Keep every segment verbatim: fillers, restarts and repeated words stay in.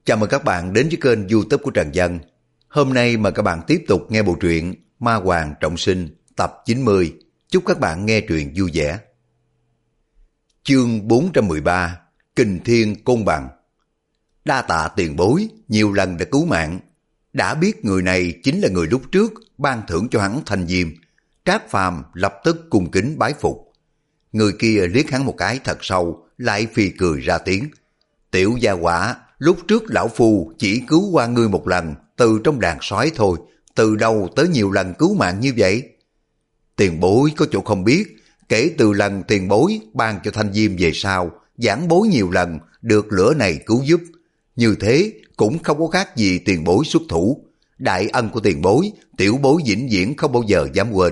Chào mừng các bạn đến với kênh YouTube của Trần Dân. Hôm nay mời các bạn tiếp tục nghe bộ truyện Ma Hoàng Trọng Sinh tập chín mươi. Chúc các bạn nghe truyện vui vẻ. Chương bốn trăm mười ba, Kình Thiên Côn Bằng. Đa tạ tiền bối, nhiều lần đã cứu mạng. Đã biết người này chính là người lúc trước ban thưởng cho hắn thanh diêm. Trác Phàm lập tức cung kính bái phục. Người kia liếc hắn một cái thật sâu, lại phì cười ra tiếng. Tiểu gia quả, lúc trước lão phu chỉ cứu qua ngươi một lần từ trong đàn sói thôi, từ đâu tới nhiều lần cứu mạng như vậy? Tiền bối có chỗ không biết, kể từ lần tiền bối ban cho thanh diêm về sau, giảng bối nhiều lần được lửa này cứu giúp. Như thế cũng không có khác gì tiền bối xuất thủ. Đại ân của tiền bối, tiểu bối vĩnh viễn không bao giờ dám quên.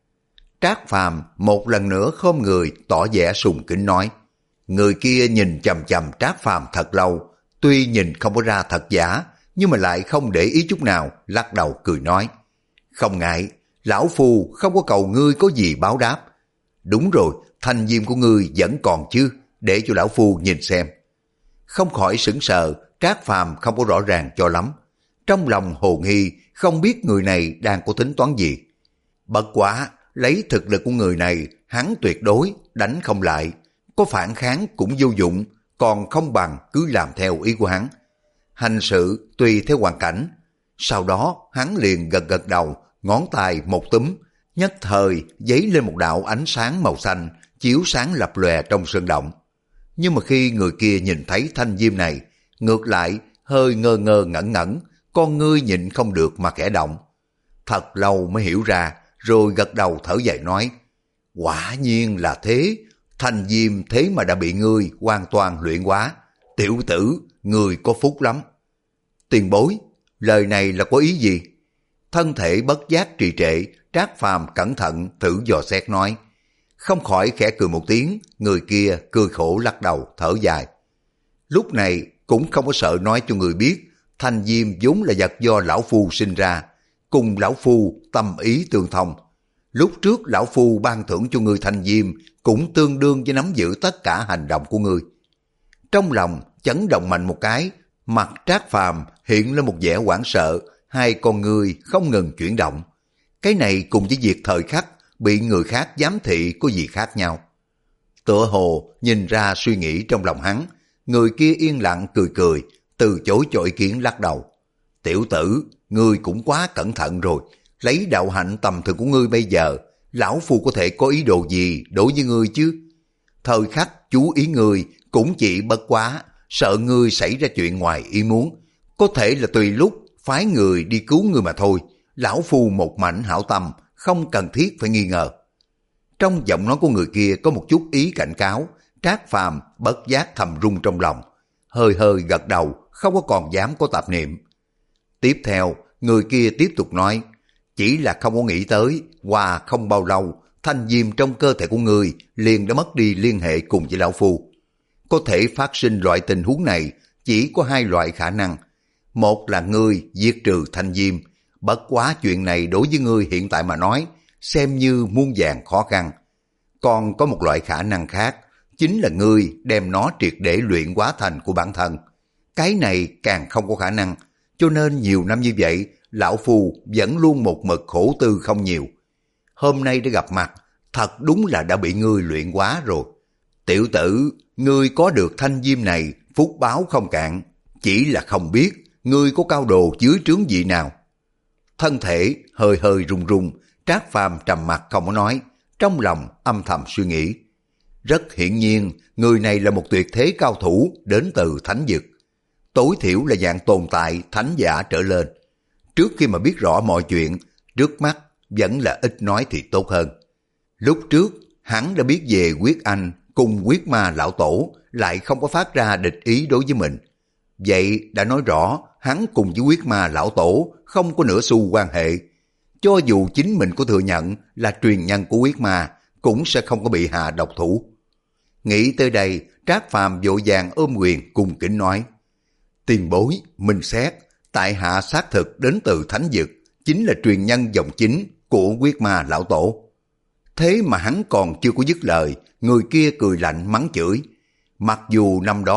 Trác Phàm một lần nữa khom người tỏ vẻ sùng kính nói. Người kia nhìn chằm chằm Trác Phàm thật lâu, tuy nhìn không có ra thật giả, nhưng mà lại không để ý chút nào, lắc đầu cười nói. Không ngại, lão phu không có cầu ngươi có gì báo đáp. Đúng rồi, thanh diêm của ngươi vẫn còn chứ, để cho lão phu nhìn xem. Không khỏi sững sờ, Trác Phàm không có rõ ràng cho lắm. Trong lòng hồ nghi, không biết người này đang có tính toán gì. Bất quá, lấy thực lực của người này, hắn tuyệt đối đánh không lại. Có phản kháng cũng vô dụng, còn không bằng cứ làm theo ý của hắn. Hành sự tùy theo hoàn cảnh. Sau đó hắn liền gật gật đầu, ngón tay một túm, nhất thời giấy lên một đạo ánh sáng màu xanh, chiếu sáng lập lòe trong sơn động. Nhưng mà khi người kia nhìn thấy thanh diêm này, ngược lại hơi ngơ ngơ ngẩn ngẩn, con ngươi nhịn không được mà khẽ động. Thật lâu mới hiểu ra, rồi gật đầu thở dài nói, quả nhiên là thế, thanh diêm thế mà đã bị ngươi hoàn toàn luyện hóa. Tiểu tử, ngươi có phúc lắm. Tiền bối, lời này là có ý gì? Thân thể bất giác trì trệ, Trác Phàm cẩn thận thử dò xét nói. Không khỏi khẽ cười một tiếng, người kia cười khổ lắc đầu thở dài. Lúc này cũng không có sợ nói cho người biết, thanh diêm vốn là vật do lão phu sinh ra, cùng lão phu tâm ý tương thông. Lúc trước lão phu ban thưởng cho ngươi thanh diêm cũng tương đương với nắm giữ tất cả hành động của ngươi. Trong lòng chấn động mạnh một cái, mặt Trác Phàm hiện lên một vẻ hoảng sợ, hai con ngươi không ngừng chuyển động. Cái này cùng với việc thời khắc bị người khác giám thị có gì khác nhau. Tựa hồ nhìn ra suy nghĩ trong lòng hắn, người kia yên lặng cười cười, từ chối cho ý kiến lắc đầu. Tiểu tử, ngươi cũng quá cẩn thận rồi, lấy đạo hạnh tầm thường của ngươi bây giờ, lão phu có thể có ý đồ gì đối với ngươi chứ? Thời khắc chú ý ngươi cũng chỉ bất quá, sợ ngươi xảy ra chuyện ngoài ý muốn, có thể là tùy lúc phái người đi cứu ngươi mà thôi. Lão phu một mảnh hảo tâm, không cần thiết phải nghi ngờ. Trong giọng nói của người kia có một chút ý cảnh cáo, Trác Phàm bất giác thầm rung trong lòng, hơi hơi gật đầu, không có còn dám có tạp niệm. Tiếp theo, người kia tiếp tục nói, chỉ là không có nghĩ tới, qua không bao lâu, thanh diêm trong cơ thể của ngươi liền đã mất đi liên hệ cùng với lão phu. Có thể phát sinh loại tình huống này chỉ có hai loại khả năng. Một là ngươi diệt trừ thanh diêm, bất quá chuyện này đối với ngươi hiện tại mà nói, xem như muôn vàn khó khăn. Còn có một loại khả năng khác, chính là ngươi đem nó triệt để luyện hóa thành của bản thân. Cái này càng không có khả năng, cho nên nhiều năm như vậy, lão phu vẫn luôn một mực khổ tư không nhiều. Hôm nay đã gặp mặt, thật đúng là đã bị ngươi luyện hóa rồi. Tiểu tử, ngươi có được thanh diêm này, phúc báo không cạn, chỉ là không biết ngươi có cao đồ dưới trướng vị nào. Thân thể hơi hơi run run, Trác Phàm trầm mặt không có nói, trong lòng âm thầm suy nghĩ. Rất hiển nhiên, người này là một tuyệt thế cao thủ đến từ thánh vực. Tối thiểu là dạng tồn tại thánh giả trở lên. Trước khi mà biết rõ mọi chuyện, trước mắt vẫn là ít nói thì tốt hơn. Lúc trước, hắn đã biết về Quyết Anh cùng Quyết Ma lão tổ, lại không có phát ra địch ý đối với mình. Vậy đã nói rõ, hắn cùng với Quyết Ma lão tổ không có nửa xu quan hệ. Cho dù chính mình có thừa nhận là truyền nhân của Quyết Ma, cũng sẽ không có bị hạ độc thủ. Nghĩ tới đây, Trác Phàm vội vàng ôm quyền cung kính nói. Tiền bối, minh xét, tại hạ xác thực đến từ thánh vực, chính là truyền nhân dòng chính của Quyết Ma lão tổ. Thế mà hắn còn chưa có dứt lời, người kia cười lạnh mắng chửi. Mặc dù năm đó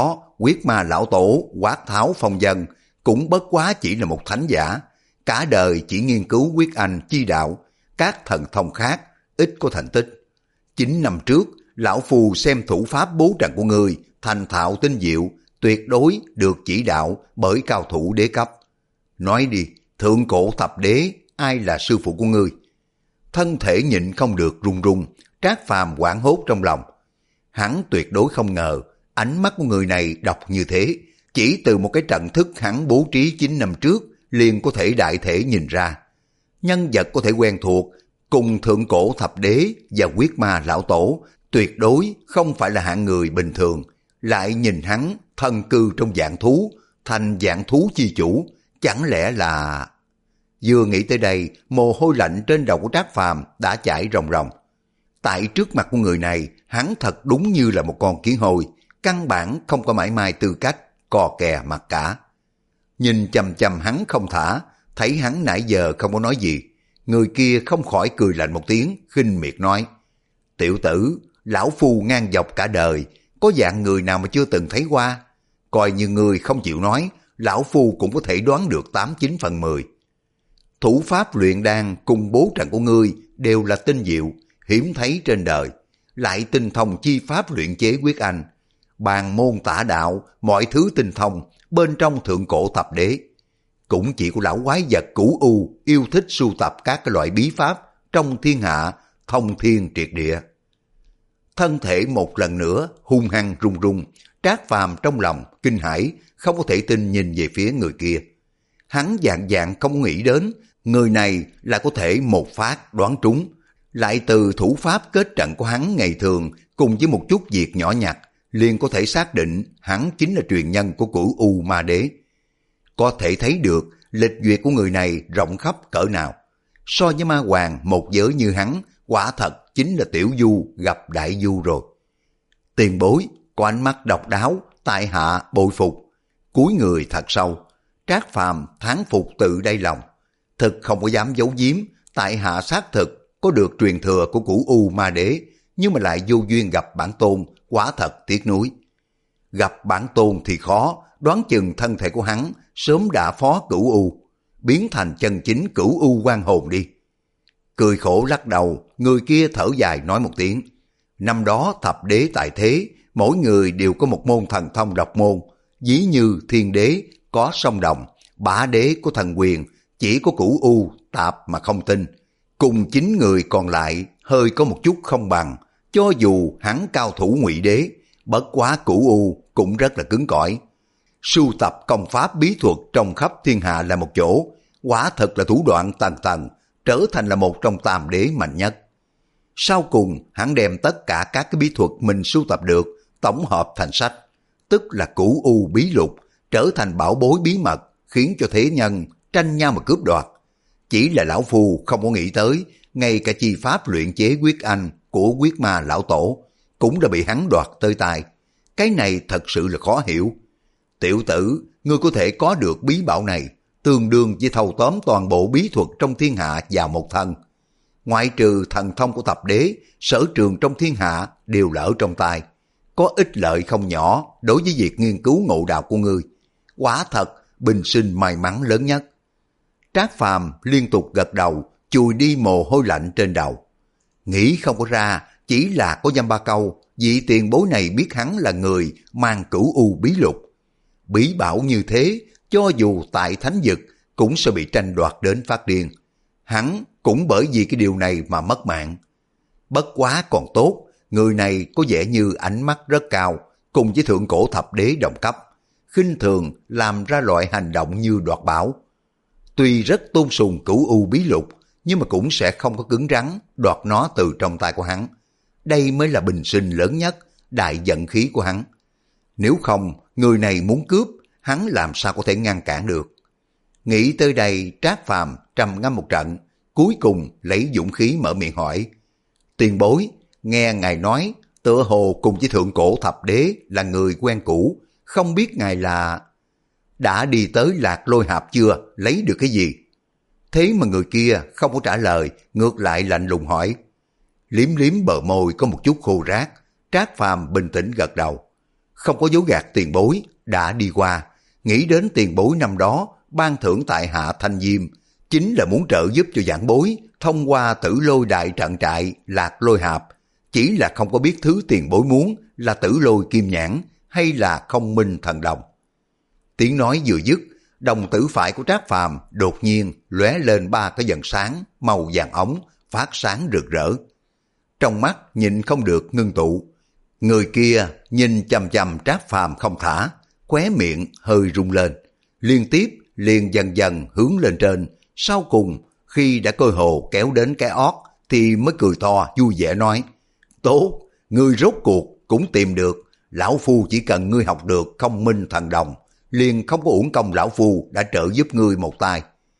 Huyết Ma lão tổ quát tháo phong dân cũng bất quá chỉ là một thánh giả, cả đời chỉ nghiên cứu quyết anh chi đạo, các thần thông khác ít có thành tích. Chín năm trước, lão phu xem thủ pháp bố trận của ngươi thành thạo tinh diệu, tuyệt đối được chỉ đạo bởi cao thủ đế cấp. Nói đi, thượng cổ thập đế ai là sư phụ của ngươi? Thân thể nhịn không được run run, Trác Phàm hoảng hốt trong lòng. Hắn tuyệt đối không ngờ ánh mắt của người này độc như thế, chỉ từ một cái trận thức hắn bố trí chín năm trước liền có thể đại thể nhìn ra. Nhân vật có thể quen thuộc cùng thượng cổ thập đế và Huyết Ma lão tổ tuyệt đối không phải là hạng người bình thường. Lại nhìn hắn thân cư trong dạng thú, thành dạng thú chi chủ, chẳng lẽ là... Vừa nghĩ tới đây, mồ hôi lạnh trên đầu của Trác Phàm đã chảy ròng ròng. Tại trước mặt của người này, hắn thật đúng như là một con kiến hôi, căn bản không có mảy may tư cách cò kè mặt cả. Nhìn chằm chằm hắn không thả, thấy hắn nãy giờ không có nói gì, người kia không khỏi cười lạnh một tiếng, khinh miệt nói: Tiểu tử, lão phu ngang dọc cả đời, có dạng người nào mà chưa từng thấy qua? Coi như người không chịu nói, lão phu cũng có thể đoán được tám chín phần mười. Thủ pháp luyện đan cùng bố trận của ngươi đều là tinh diệu, hiếm thấy trên đời, lại tinh thông chi pháp luyện chế quyết anh. Bàn môn tả đạo, mọi thứ tinh thông, bên trong thượng cổ thập đế. Cũng chỉ của lão quái vật cửu u yêu thích sưu tập các cái loại bí pháp trong thiên hạ, thông thiên triệt địa. Thân thể một lần nữa hung hăng run run, Trác Phàm trong lòng kinh hãi, không có thể tin nhìn về phía người kia. Hắn dạng dạng không nghĩ đến, người này là có thể một phát đoán trúng, lại từ thủ pháp kết trận của hắn ngày thường cùng với một chút việc nhỏ nhặt, liền có thể xác định hắn chính là truyền nhân của Cửu U Ma Đế. Có thể thấy được lịch duyệt của người này rộng khắp cỡ nào. So với ma hoàng một giới như hắn, quả thật chính là tiểu du gặp đại du rồi. Tiền bối, có ánh mắt độc đáo, tại hạ bội phục. Cúi người thật sâu, Trác Phàm thán phục tự đáy lòng. Thực không có dám giấu giếm, tại hạ xác thực có được truyền thừa của Cửu U Ma Đế, nhưng mà lại vô duyên gặp bản tôn, quả thật tiếc nuối. Gặp bản tôn thì khó, đoán chừng thân thể của hắn sớm đã phó Cửu U, biến thành chân chính Cửu U oan hồn đi. Cười khổ lắc đầu, người kia thở dài nói một tiếng. Năm đó thập đế tại thế, mỗi người đều có một môn thần thông độc môn, ví như thiên đế có song đồng, bá đế có thần quyền, chỉ có Cửu U tạp mà không tin. Cùng chín người còn lại hơi có một chút không bằng, cho dù hắn cao thủ ngụy đế, bất quá Cửu U cũng rất là cứng cỏi. Sưu tập công pháp bí thuật trong khắp thiên hạ là một chỗ, quả thật là thủ đoạn tầng tầng, trở thành là một trong tam đế mạnh nhất. Sau cùng, hắn đem tất cả các cái bí thuật mình sưu tập được, tổng hợp thành sách, tức là Cửu U bí lục, trở thành bảo bối bí mật, khiến cho thế nhân tranh nhau mà cướp đoạt. Chỉ là lão phu không có nghĩ tới, ngay cả chi pháp luyện chế quyết anh của Huyết Ma lão tổ cũng đã bị hắn đoạt tới tay. Cái này thật sự là khó hiểu. Tiểu tử, ngươi có thể có được bí bảo này, tương đương với thâu tóm toàn bộ bí thuật trong thiên hạ vào một thân. Ngoại trừ thần thông của thập đế, sở trường trong thiên hạ đều là ở trong tay. Có ích lợi không nhỏ đối với việc nghiên cứu ngộ đạo của ngươi. Quả thật, bình sinh may mắn lớn nhất. Trác Phàm liên tục gật đầu, chùi đi mồ hôi lạnh trên đầu. Nghĩ không có ra, chỉ là có dăm ba câu, vị tiền bối này biết hắn là người mang Cửu U bí lục. Bí bảo như thế, cho dù tại thánh vực cũng sẽ bị tranh đoạt đến phát điên. Hắn cũng bởi vì cái điều này mà mất mạng. Bất quá còn tốt, người này có vẻ như ánh mắt rất cao, cùng với thượng cổ thập đế đồng cấp, khinh thường làm ra loại hành động như đoạt bảo. Tuy rất tôn sùng Cửu U bí lục, nhưng mà cũng sẽ không có cứng rắn đoạt nó từ trong tay của hắn. Đây mới là bình sinh lớn nhất, đại vận khí của hắn. Nếu không, người này muốn cướp, hắn làm sao có thể ngăn cản được. Nghĩ tới đây, Trác Phàm trầm ngâm một trận, cuối cùng lấy dũng khí mở miệng hỏi. Tiền bối, nghe ngài nói, tựa hồ cùng với thượng cổ thập đế là người quen cũ, không biết ngài là... đã đi tới Lạc Lôi Hạp chưa, lấy được cái gì? Thế mà người kia không có trả lời, ngược lại lạnh lùng hỏi. Liếm liếm bờ môi có một chút khô rác, Trác Phàm bình tĩnh gật đầu. không có dối gạt tiền bối, đã đi qua, nghĩ đến tiền bối năm đó ban thưởng tại hạ Thanh Diêm, chính là muốn trợ giúp cho giảng bối thông qua Tử Lôi đại trận trại Lạc Lôi Hạp, chỉ là không có biết thứ tiền bối muốn là Tử Lôi kim nhãn hay là Không Minh thần đồng. Tiếng nói vừa dứt, đồng tử phải của Trác Phàm đột nhiên lóe lên ba cái vầng sáng màu vàng ống phát sáng rực rỡ. Trong mắt nhìn không được ngưng tụ, người kia nhìn chằm chằm Trác Phàm không thả, khóe miệng hơi rung lên, liên tiếp liền dần dần hướng lên trên, sau cùng khi đã cơ hồ kéo đến cái ót thì mới cười to vui vẻ nói: tốt, ngươi rốt cuộc cũng tìm được, lão phu chỉ cần ngươi học được Không Minh thần đồng, liền không có uổng công lão phu đã trợ giúp ngươi một tay.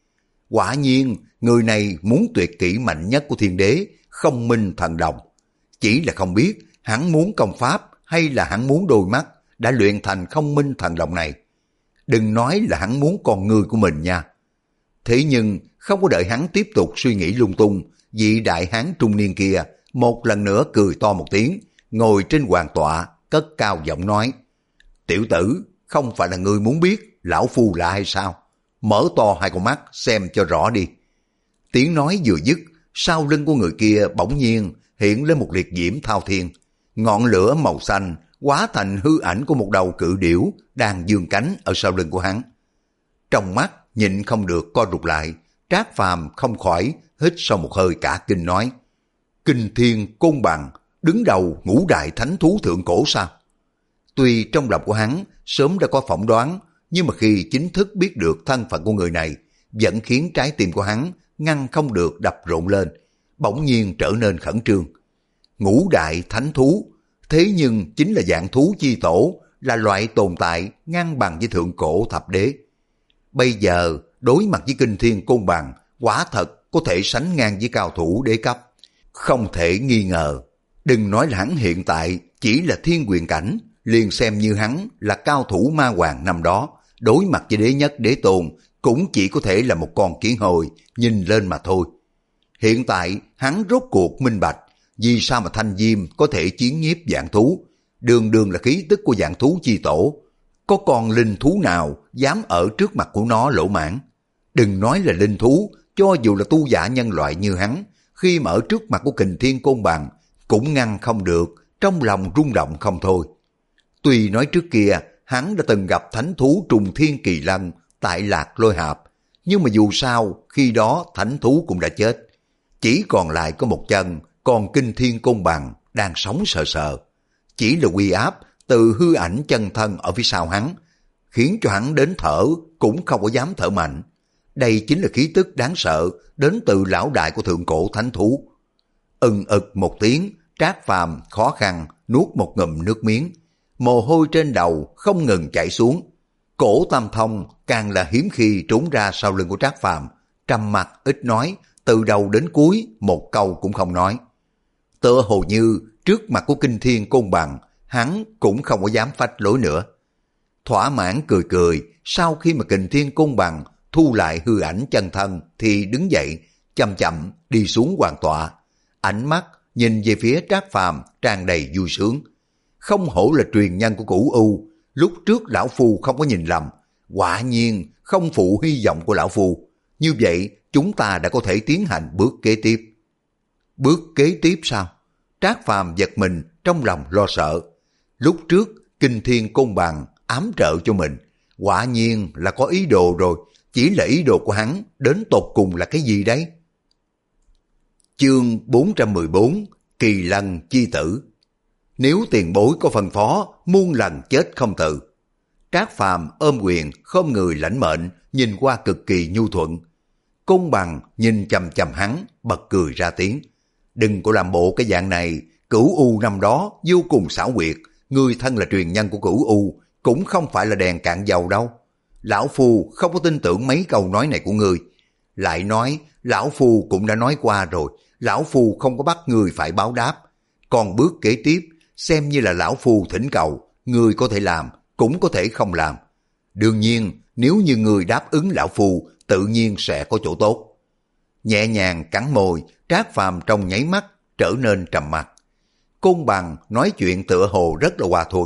Quả nhiên, người này muốn tuyệt kỹ mạnh nhất của thiên đế, Không Minh thần đồng. Chỉ là không biết hắn muốn công pháp hay là hắn muốn đôi mắt đã luyện thành Không Minh thần đồng này. Đừng nói là hắn muốn con người của mình nha. Thế nhưng không có đợi hắn tiếp tục suy nghĩ lung tung, vị đại hán trung niên kia một lần nữa cười to một tiếng, ngồi trên hoàng tọa, cất cao giọng nói: tiểu tử, không phải là ngươi muốn biết lão phu là hay sao? Mở to hai con mắt xem cho rõ đi. Tiếng nói vừa dứt, sau lưng của người kia bỗng nhiên hiện lên một liệt diễm thao thiên, ngọn lửa màu xanh hóa thành hư ảnh của một đầu cự điểu đang vươn cánh ở sau lưng của hắn. Trong mắt nhịn không được co rụt lại, Trác Phàm không khỏi hít sâu một hơi cả kinh nói: Kinh Thiên Côn Bằng, đứng đầu ngũ đại thánh thú thượng cổ sao? Tuy trong lòng của hắn sớm đã có phỏng đoán, nhưng mà khi chính thức biết được thân phận của người này, vẫn khiến trái tim của hắn ngăn không được đập rộn lên, bỗng nhiên trở nên khẩn trương. Ngũ đại thánh thú, thế nhưng chính là dạng thú chi tổ, là loại tồn tại ngang bằng với thượng cổ thập đế. Bây giờ đối mặt với Kinh Thiên Côn Bằng, quả thật có thể sánh ngang với cao thủ đế cấp, không thể nghi ngờ. Đừng nói là hắn hiện tại chỉ là thiên quyền cảnh, liền xem như hắn là cao thủ ma hoàng năm đó, đối mặt với đế nhất đế tôn cũng chỉ có thể là một con kiến hồi nhìn lên mà thôi. Hiện tại hắn rốt cuộc minh bạch vì sao mà Thanh Diêm có thể chiến nhiếp vạn thú, đường đường là khí tức của vạn thú chi tổ. Có con linh thú nào dám ở trước mặt của nó lỗ mãn? Đừng nói là linh thú, cho dù là tu giả nhân loại như hắn, khi mà ở trước mặt của Kình Thiên Côn Bằng cũng ngăn không được, trong lòng rung động không thôi. Tuy nói trước kia hắn đã từng gặp thánh thú Trùng Thiên Kỳ Lân tại Lạc Lôi Hạp, nhưng mà dù sao khi đó thánh thú cũng đã chết, chỉ còn lại có một chân, còn Kinh Thiên Côn Bằng đang sống sờ sờ. Chỉ là uy áp từ hư ảnh chân thân ở phía sau hắn, khiến cho hắn đến thở cũng không có dám thở mạnh. Đây chính là khí tức đáng sợ đến từ lão đại của thượng cổ thánh thú. Ừng ực một tiếng, Trác Phàm khó khăn nuốt một ngụm nước miếng, mồ hôi trên đầu không ngừng chảy xuống. Cổ Tam Thông càng là hiếm khi trốn ra sau lưng của Trác Phàm, trầm mặc ít nói, từ đầu đến cuối một câu cũng không nói. Tựa hồ như trước mặt của Kinh Thiên Côn Bằng, hắn cũng không có dám phách lối nữa. Thỏa mãn cười cười, sau khi mà Kình Thiên Côn Bằng thu lại hư ảnh chân thân thì đứng dậy, chậm chậm đi xuống hoàng tọa, ánh mắt nhìn về phía Trác Phàm tràn đầy vui sướng. Không hổ là truyền nhân của Cửu U, lúc trước lão phu không có nhìn lầm, quả nhiên không phụ hy vọng của lão phu. Như vậy chúng ta đã có thể tiến hành bước kế tiếp. Bước kế tiếp sao? Trác Phàm giật mình, trong lòng lo sợ. Lúc trước Kinh Thiên Côn Bằng ám trợ cho mình, quả nhiên là có ý đồ rồi, chỉ là ý đồ của hắn đến tột cùng là cái gì đấy? Chương bốn trăm mười bốn, Kỳ Lân chi tử. Nếu tiền bối có phân phó, muôn lần chết không từ. Trác Phàm ôm quyền khom người lãnh mệnh, nhìn qua cực kỳ nhu thuận. Côn Bằng nhìn chằm chằm hắn, bật cười ra tiếng. Đừng có làm bộ cái dạng này, Cửu U năm đó vô cùng xảo quyệt, người thân là truyền nhân của Cửu U, cũng không phải là đèn cạn dầu đâu. Lão Phu không có tin tưởng mấy câu nói này của ngươi. Lại nói, Lão Phu cũng đã nói qua rồi, Lão Phu không có bắt ngươi phải báo đáp. Còn bước kế tiếp, xem như là Lão Phu thỉnh cầu, ngươi có thể làm, cũng có thể không làm. Đương nhiên, nếu như ngươi đáp ứng Lão Phu, tự nhiên sẽ có chỗ tốt. Nhẹ nhàng cắn môi, Trác Phàm trong nháy mắt trở nên trầm mặc. Côn Bằng nói chuyện tựa hồ rất là hòa thuận,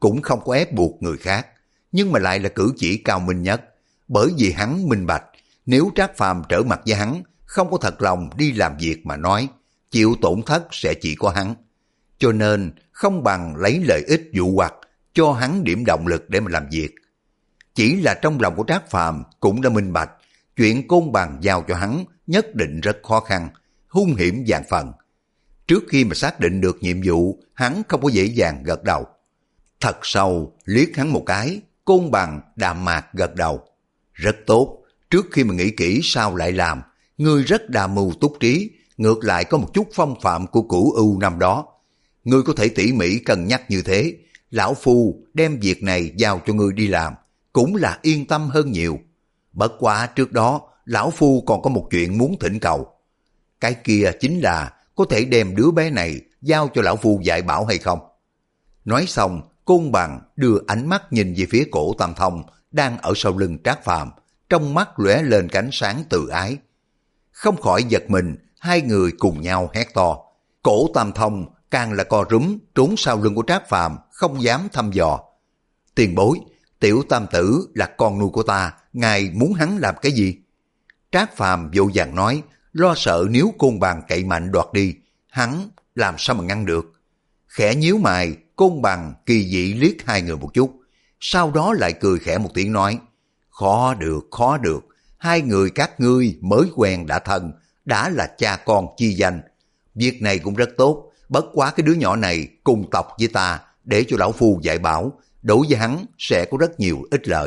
cũng không có ép buộc người khác, nhưng mà lại là cử chỉ cao minh nhất, bởi vì hắn minh bạch, nếu Trác Phàm trở mặt với hắn, không có thật lòng đi làm việc mà nói, chịu tổn thất sẽ chỉ có hắn. Cho nên không bằng lấy lợi ích dụ hoặc, cho hắn điểm động lực để mà làm việc. Chỉ là trong lòng của Trác Phàm cũng đã minh bạch, chuyện Côn Bằng giao cho hắn nhất định rất khó khăn, hung hiểm vạn phần. Trước khi mà xác định được nhiệm vụ, hắn không có dễ dàng gật đầu. Thật sâu liếc hắn một cái, Côn Bằng đạm mạc gật đầu. Rất tốt, trước khi mà nghĩ kỹ sao lại làm, ngươi rất đa mưu túc trí, ngược lại có một chút phong phạm của Cửu Ưu năm đó. Ngươi có thể tỉ mỉ cân nhắc như thế, lão phu đem việc này giao cho ngươi đi làm, cũng là yên tâm hơn nhiều. Bất quá trước đó, lão phu còn có một chuyện muốn thỉnh cầu. Cái kia chính là có thể đem đứa bé này giao cho lão phu dạy bảo hay không? Nói xong, Côn Bằng đưa ánh mắt nhìn về phía Cổ Tam Thông đang ở sau lưng Trác Phàm, trong mắt lóe lên cái ánh sáng từ ái. Không khỏi giật mình, hai người cùng nhau hét to. Cổ Tam Thông càng là co rúm trốn sau lưng của Trác Phàm, không dám thăm dò. Tiền bối, tiểu tam tử là con nuôi của ta, ngài muốn hắn làm cái gì? Trác Phàm vội vàng nói, lo sợ nếu Côn Bằng cậy mạnh đoạt đi, hắn làm sao mà ngăn được. Khẽ nhíu mày, Côn Bằng kỳ dị liếc hai người một chút, sau đó lại cười khẽ một tiếng nói, khó được, khó được, hai người các ngươi mới quen đã thân, đã là cha con chi danh. Việc này cũng rất tốt, bất quá cái đứa nhỏ này cùng tộc với ta, để cho lão phu dạy bảo, đối với hắn sẽ có rất nhiều ích lợi.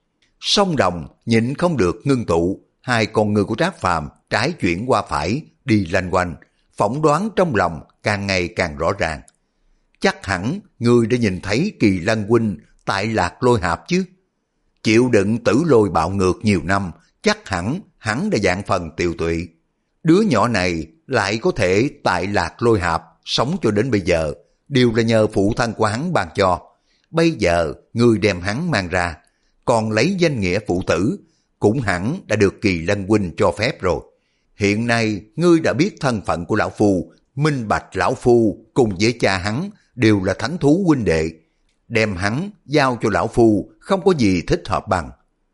Song Đồng nhịn không được ngưng tụ, hai con ngươi của Trác Phàm trái chuyển qua phải, đi lanh quanh, phỏng đoán trong lòng càng ngày càng rõ ràng. Chắc hẳn ngươi đã nhìn thấy Kỳ Lân huynh tại Lạc Lôi Hạp chứ? Chịu đựng tử lôi bạo ngược nhiều năm, chắc hẳn hắn đã dạng phần tiều tụy. Đứa nhỏ này lại có thể tại Lạc Lôi Hạp sống cho đến bây giờ, đều là nhờ phụ thân của hắn ban cho. Bây giờ ngươi đem hắn mang ra, còn lấy danh nghĩa phụ tử, cũng hẳn đã được Kỳ Lân huynh cho phép rồi. Hiện nay ngươi đã biết thân phận của lão phu, minh bạch lão phu cùng với cha hắn đều là thánh thú huynh đệ, đem hắn giao cho lão phu không có gì thích hợp bằng.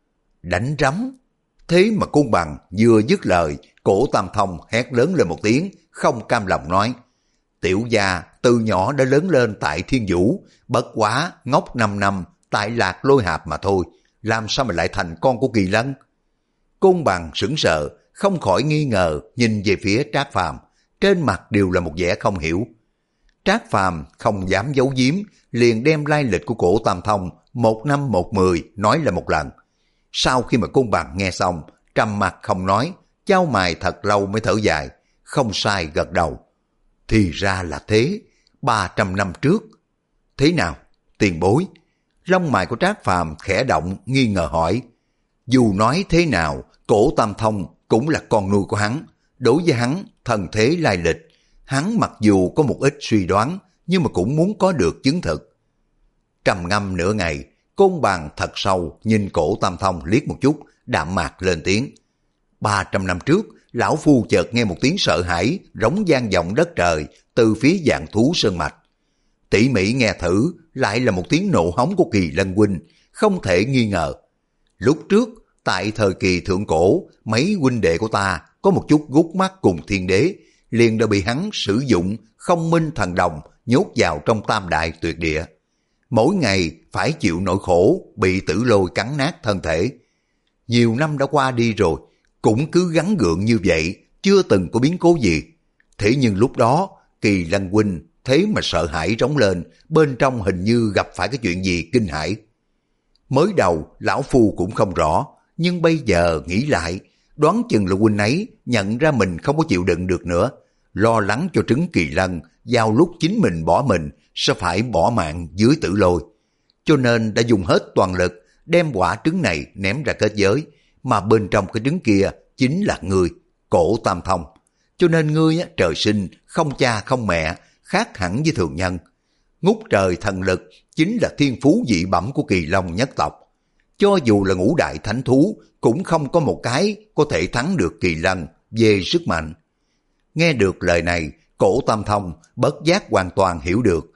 Đánh rắm. Thế mà Côn Bằng vừa dứt lời, Cổ Tam Thông hét lớn lên một tiếng, không cam lòng nói, tiểu gia từ nhỏ đã lớn lên tại Thiên Vũ, bất quá ngốc năm năm tại Lạc Lôi Hạp mà thôi, làm sao mà lại thành con của Kỳ Lân? Côn Bằng sững sờ, không khỏi nghi ngờ nhìn về phía Trác Phàm, trên mặt đều là một vẻ không hiểu. Trác Phàm không dám giấu giếm, liền đem lai lịch của Cổ Tam Thông một năm một mười nói lại một lần. Sau khi mà Côn Bằng nghe xong, trầm mặt không nói, chau mày thật lâu mới thở dài, không sai gật đầu. Thì ra là thế, ba trăm năm trước. Thế nào, tiền bối? Lông mày của Trác Phàm khẽ động, nghi ngờ hỏi. Dù nói thế nào, Cổ Tam Thông cũng là con nuôi của hắn. Đối với hắn, thần thế lai lịch, hắn mặc dù có một ít suy đoán, nhưng mà cũng muốn có được chứng thực. Trầm ngâm nửa ngày, Côn Bằng thật sâu nhìn Cổ Tam Thông liếc một chút, đạm mạc lên tiếng. Ba trăm năm trước, lão phu chợt nghe một tiếng sợ hãi, rống vang vọng đất trời từ phía Vạn Thú Sơn Mạch. Tỉ mỉ nghe thử, lại là một tiếng nộ hống của Kỳ Lân huynh, không thể nghi ngờ. Lúc trước, tại thời kỳ thượng cổ, mấy huynh đệ của ta có một chút gút mắt cùng thiên đế, liền đã bị hắn sử dụng không minh thần đồng nhốt vào trong tam đại tuyệt địa. Mỗi ngày phải chịu nỗi khổ, bị tử lôi cắn nát thân thể. Nhiều năm đã qua đi rồi, cũng cứ gắng gượng như vậy, chưa từng có biến cố gì. Thế nhưng lúc đó, Kỳ Lân huynh thế mà sợ hãi rống lên, bên trong hình như gặp phải cái chuyện gì kinh hãi. Mới đầu, lão phu cũng không rõ, nhưng bây giờ nghĩ lại, đoán chừng là huynh ấy nhận ra mình không có chịu đựng được nữa, lo lắng cho trứng Kỳ Lân, vào lúc chính mình bỏ mình, sẽ phải bỏ mạng dưới tử lôi. Cho nên đã dùng hết toàn lực, đem quả trứng này ném ra kết giới, mà bên trong cái trứng kia chính là ngươi, Cổ Tam Thông. Cho nên ngươi trời sinh, không cha không mẹ, khác hẳn với thường nhân. Ngút trời thần lực chính là thiên phú dị bẩm của Kỳ Long nhất tộc. Cho dù là ngũ đại thánh thú, cũng không có một cái có thể thắng được Kỳ Lân về sức mạnh. Nghe được lời này, Cổ Tam Thông bất giác hoàn toàn hiểu được.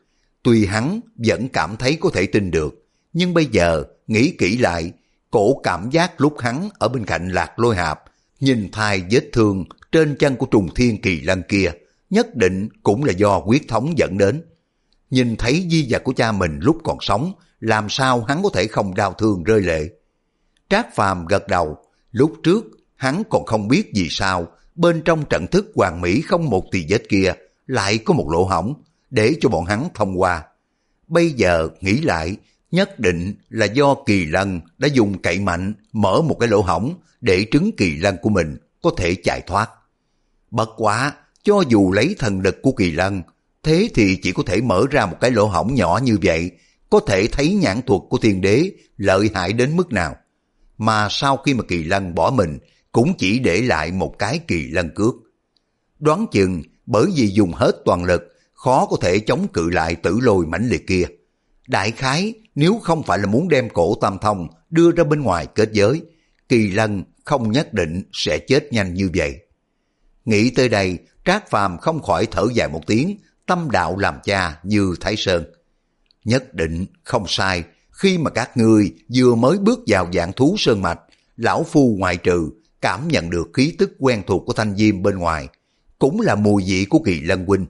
Tuy hắn vẫn cảm thấy có thể tin được, nhưng bây giờ nghĩ kỹ lại, cổ cảm giác lúc hắn ở bên cạnh Lạc Lôi Hạp, nhìn thai vết thương trên chân của Trùng Thiên Kỳ Lân kia, nhất định cũng là do huyết thống dẫn đến. Nhìn thấy di vật của cha mình lúc còn sống, làm sao hắn có thể không đau thương rơi lệ. Trác Phàm gật đầu, lúc trước hắn còn không biết vì sao bên trong trận thức hoàn mỹ không một tì vết kia lại có một lỗ hổng để cho bọn hắn thông qua. Bây giờ nghĩ lại, nhất định là do Kỳ Lân đã dùng cậy mạnh mở một cái lỗ hổng để trứng Kỳ Lân của mình có thể chạy thoát. Bất quá, cho dù lấy thần lực của Kỳ Lân, thế thì chỉ có thể mở ra một cái lỗ hổng nhỏ như vậy, có thể thấy nhãn thuật của thiên đế lợi hại đến mức nào. Mà sau khi mà Kỳ Lân bỏ mình, cũng chỉ để lại một cái Kỳ Lân cước. Đoán chừng bởi vì dùng hết toàn lực, khó có thể chống cự lại tử lôi mãnh liệt kia. Đại khái, nếu không phải là muốn đem cổ Tam Thông đưa ra bên ngoài kết giới, Kỳ Lân không nhất định sẽ chết nhanh như vậy. Nghĩ tới đây, Trác Phàm không khỏi thở dài một tiếng, tâm đạo làm cha như Thái Sơn. Nhất định không sai, khi mà các ngươi vừa mới bước vào vạn thú sơn mạch, lão phu ngoại trừ cảm nhận được khí tức quen thuộc của Thanh Diêm bên ngoài, cũng là mùi vị của Kỳ Lân huynh.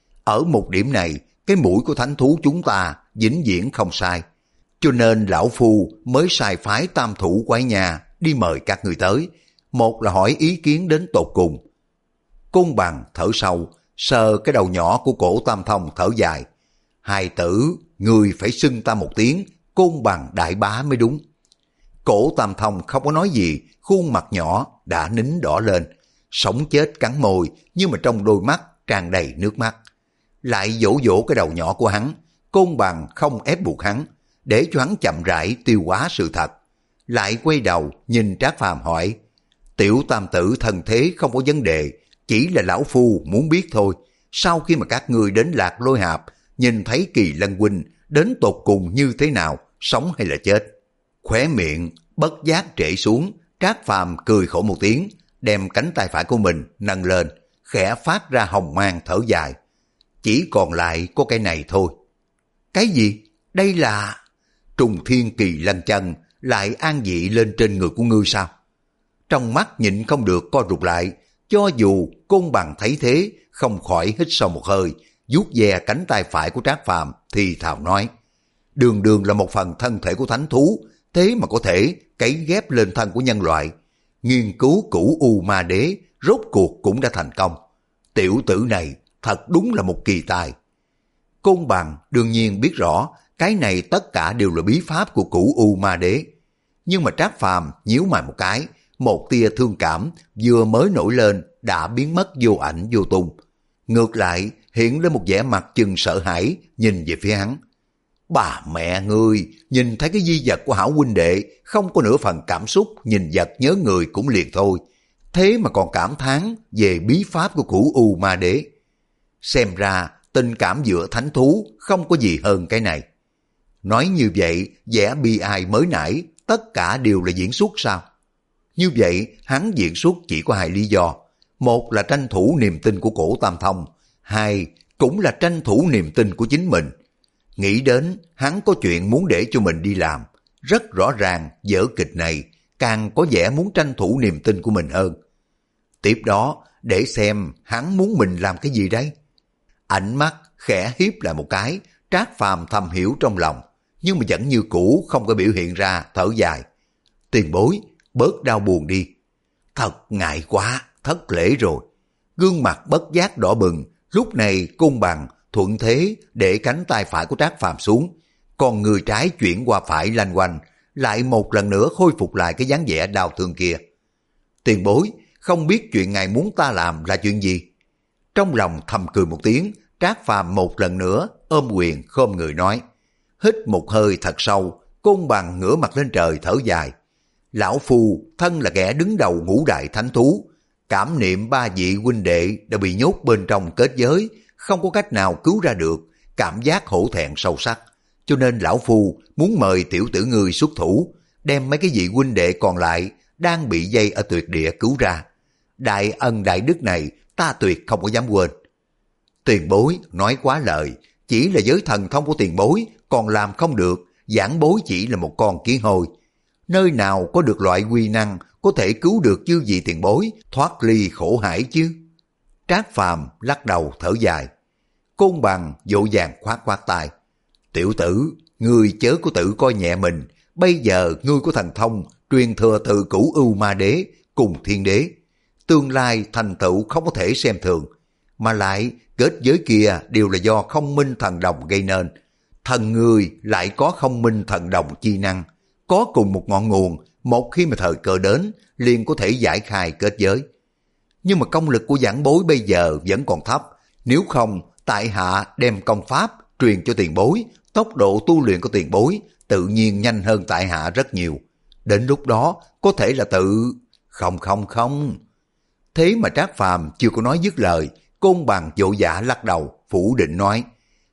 Ở một điểm này, cái mũi của thánh thú chúng ta vĩnh viễn không sai, cho nên lão phu mới sai phái tam thủ quái nhà đi mời các người tới, một là hỏi ý kiến đến tột cùng. Côn Bằng thở sâu, sờ cái đầu nhỏ của cổ Tam Thông thở dài. Hài tử, người phải xưng ta một tiếng Côn Bằng đại bá mới đúng. Cổ Tam Thông không có nói gì, khuôn mặt nhỏ đã nín đỏ lên, sống chết cắn môi, nhưng mà trong đôi mắt tràn đầy nước mắt. Lại dỗ dỗ cái đầu nhỏ của hắn, Côn Bằng không ép buộc hắn, để cho hắn chậm rãi tiêu hóa sự thật. Lại quay đầu nhìn Trác Phàm hỏi, tiểu tam tử thân thế không có vấn đề, chỉ là lão phu muốn biết thôi, sau khi mà các ngươi đến Lạc Lôi Hạp, nhìn thấy Kỳ Lân huynh đến tột cùng như thế nào, sống hay là chết. Khóe miệng bất giác trễ xuống, Trác Phàm cười khổ một tiếng, đem cánh tay phải của mình nâng lên, khẽ phát ra hồng mang thở dài. Chỉ còn lại có cái này thôi. Cái gì? Đây là... Trùng Thiên Kỳ Lân chân lại an dị lên trên người của ngươi sao? Trong mắt nhịn không được co rụt lại, cho dù Côn Bằng thấy thế, không khỏi hít sâu một hơi, vuốt ve cánh tay phải của Trác Phàm thì thào nói, đường đường là một phần thân thể của thánh thú, thế mà có thể cấy ghép lên thân của nhân loại. Nghiên cứu cửu U Ma Đế rốt cuộc cũng đã thành công. Tiểu tử này thật đúng là một kỳ tài. Côn Bằng đương nhiên biết rõ cái này tất cả đều là bí pháp của cửu U Ma Đế. Nhưng mà Trác Phàm nhíu mày một cái, một tia thương cảm vừa mới nổi lên đã biến mất vô ảnh vô tung. Ngược lại hiện lên một vẻ mặt chừng sợ hãi nhìn về phía hắn. Bà mẹ ngươi, nhìn thấy cái di vật của hảo huynh đệ, không có nửa phần cảm xúc, nhìn vật nhớ người cũng liền thôi. Thế mà còn cảm thán về bí pháp của cửu U Ma Đế. Xem ra tình cảm giữa thánh thú không có gì hơn cái này. Nói như vậy, vẻ bi ai mới nãy, tất cả đều là diễn xuất sao? Như vậy, hắn diễn xuất chỉ có hai lý do. Một là tranh thủ niềm tin của cổ Tam Thông, hai cũng là tranh thủ niềm tin của chính mình. Nghĩ đến hắn có chuyện muốn để cho mình đi làm, rất rõ ràng vở kịch này càng có vẻ muốn tranh thủ niềm tin của mình hơn. Tiếp đó, để xem hắn muốn mình làm cái gì đấy. Ánh mắt khẽ hiếp lại một cái, Trác Phàm thầm hiểu trong lòng, nhưng mà vẫn như cũ không có biểu hiện ra, thở dài. Tiền bối, bớt đau buồn đi. Thật ngại quá, thất lễ rồi. Gương mặt bất giác đỏ bừng, lúc này Côn Bằng thuận thế để cánh tay phải của Trác Phàm xuống, còn người trái chuyển qua phải lanh quanh, lại một lần nữa khôi phục lại cái dáng vẻ đau thương kia. Tiền bối, không biết chuyện ngài muốn ta làm là chuyện gì? Trong lòng thầm cười một tiếng, Trác Phàm một lần nữa ôm quyền khom người nói. Hít một hơi thật sâu, Côn Bằng ngửa mặt lên trời thở dài. Lão phu thân là kẻ đứng đầu ngũ đại thánh thú, cảm niệm ba vị huynh đệ đã bị nhốt bên trong kết giới, không có cách nào cứu ra được, cảm giác hổ thẹn sâu sắc. Cho nên lão phu muốn mời tiểu tử ngươi xuất thủ, đem mấy cái vị huynh đệ còn lại đang bị dây ở tuyệt địa cứu ra. Đại ân đại đức này ta tuyệt không có dám quên. Tiền bối nói quá lời, chỉ là với thần thông của tiền bối còn làm không được, giảng bối chỉ là một con kiến hôi. Nơi nào có được loại quy năng có thể cứu được chư vị tiền bối thoát ly khổ hải chứ? Trác Phàm lắc đầu thở dài. Côn Bằng vội vàng khoát khoát tay. Tiểu tử, ngươi chớ có tự coi nhẹ mình, bây giờ ngươi có thần thông truyền thừa từ Cửu Ưu Ma Đế cùng Thiên Đế. Tương lai thành tựu không có thể xem thường, mà lại kết giới kia đều là do không minh thần đồng gây nên. Thần người lại có không minh thần đồng chi năng, có cùng một ngọn nguồn, một khi mà thời cơ đến liền có thể giải khai kết giới. Nhưng mà công lực của giảng bối bây giờ vẫn còn thấp, nếu không tại hạ đem công pháp truyền cho tiền bối, tốc độ tu luyện của tiền bối tự nhiên nhanh hơn tại hạ rất nhiều. Đến lúc đó có thể là tự... Không không không. Thế mà Trác Phàm chưa có nói dứt lời, Côn Bằng vội vã lắc đầu phủ định nói: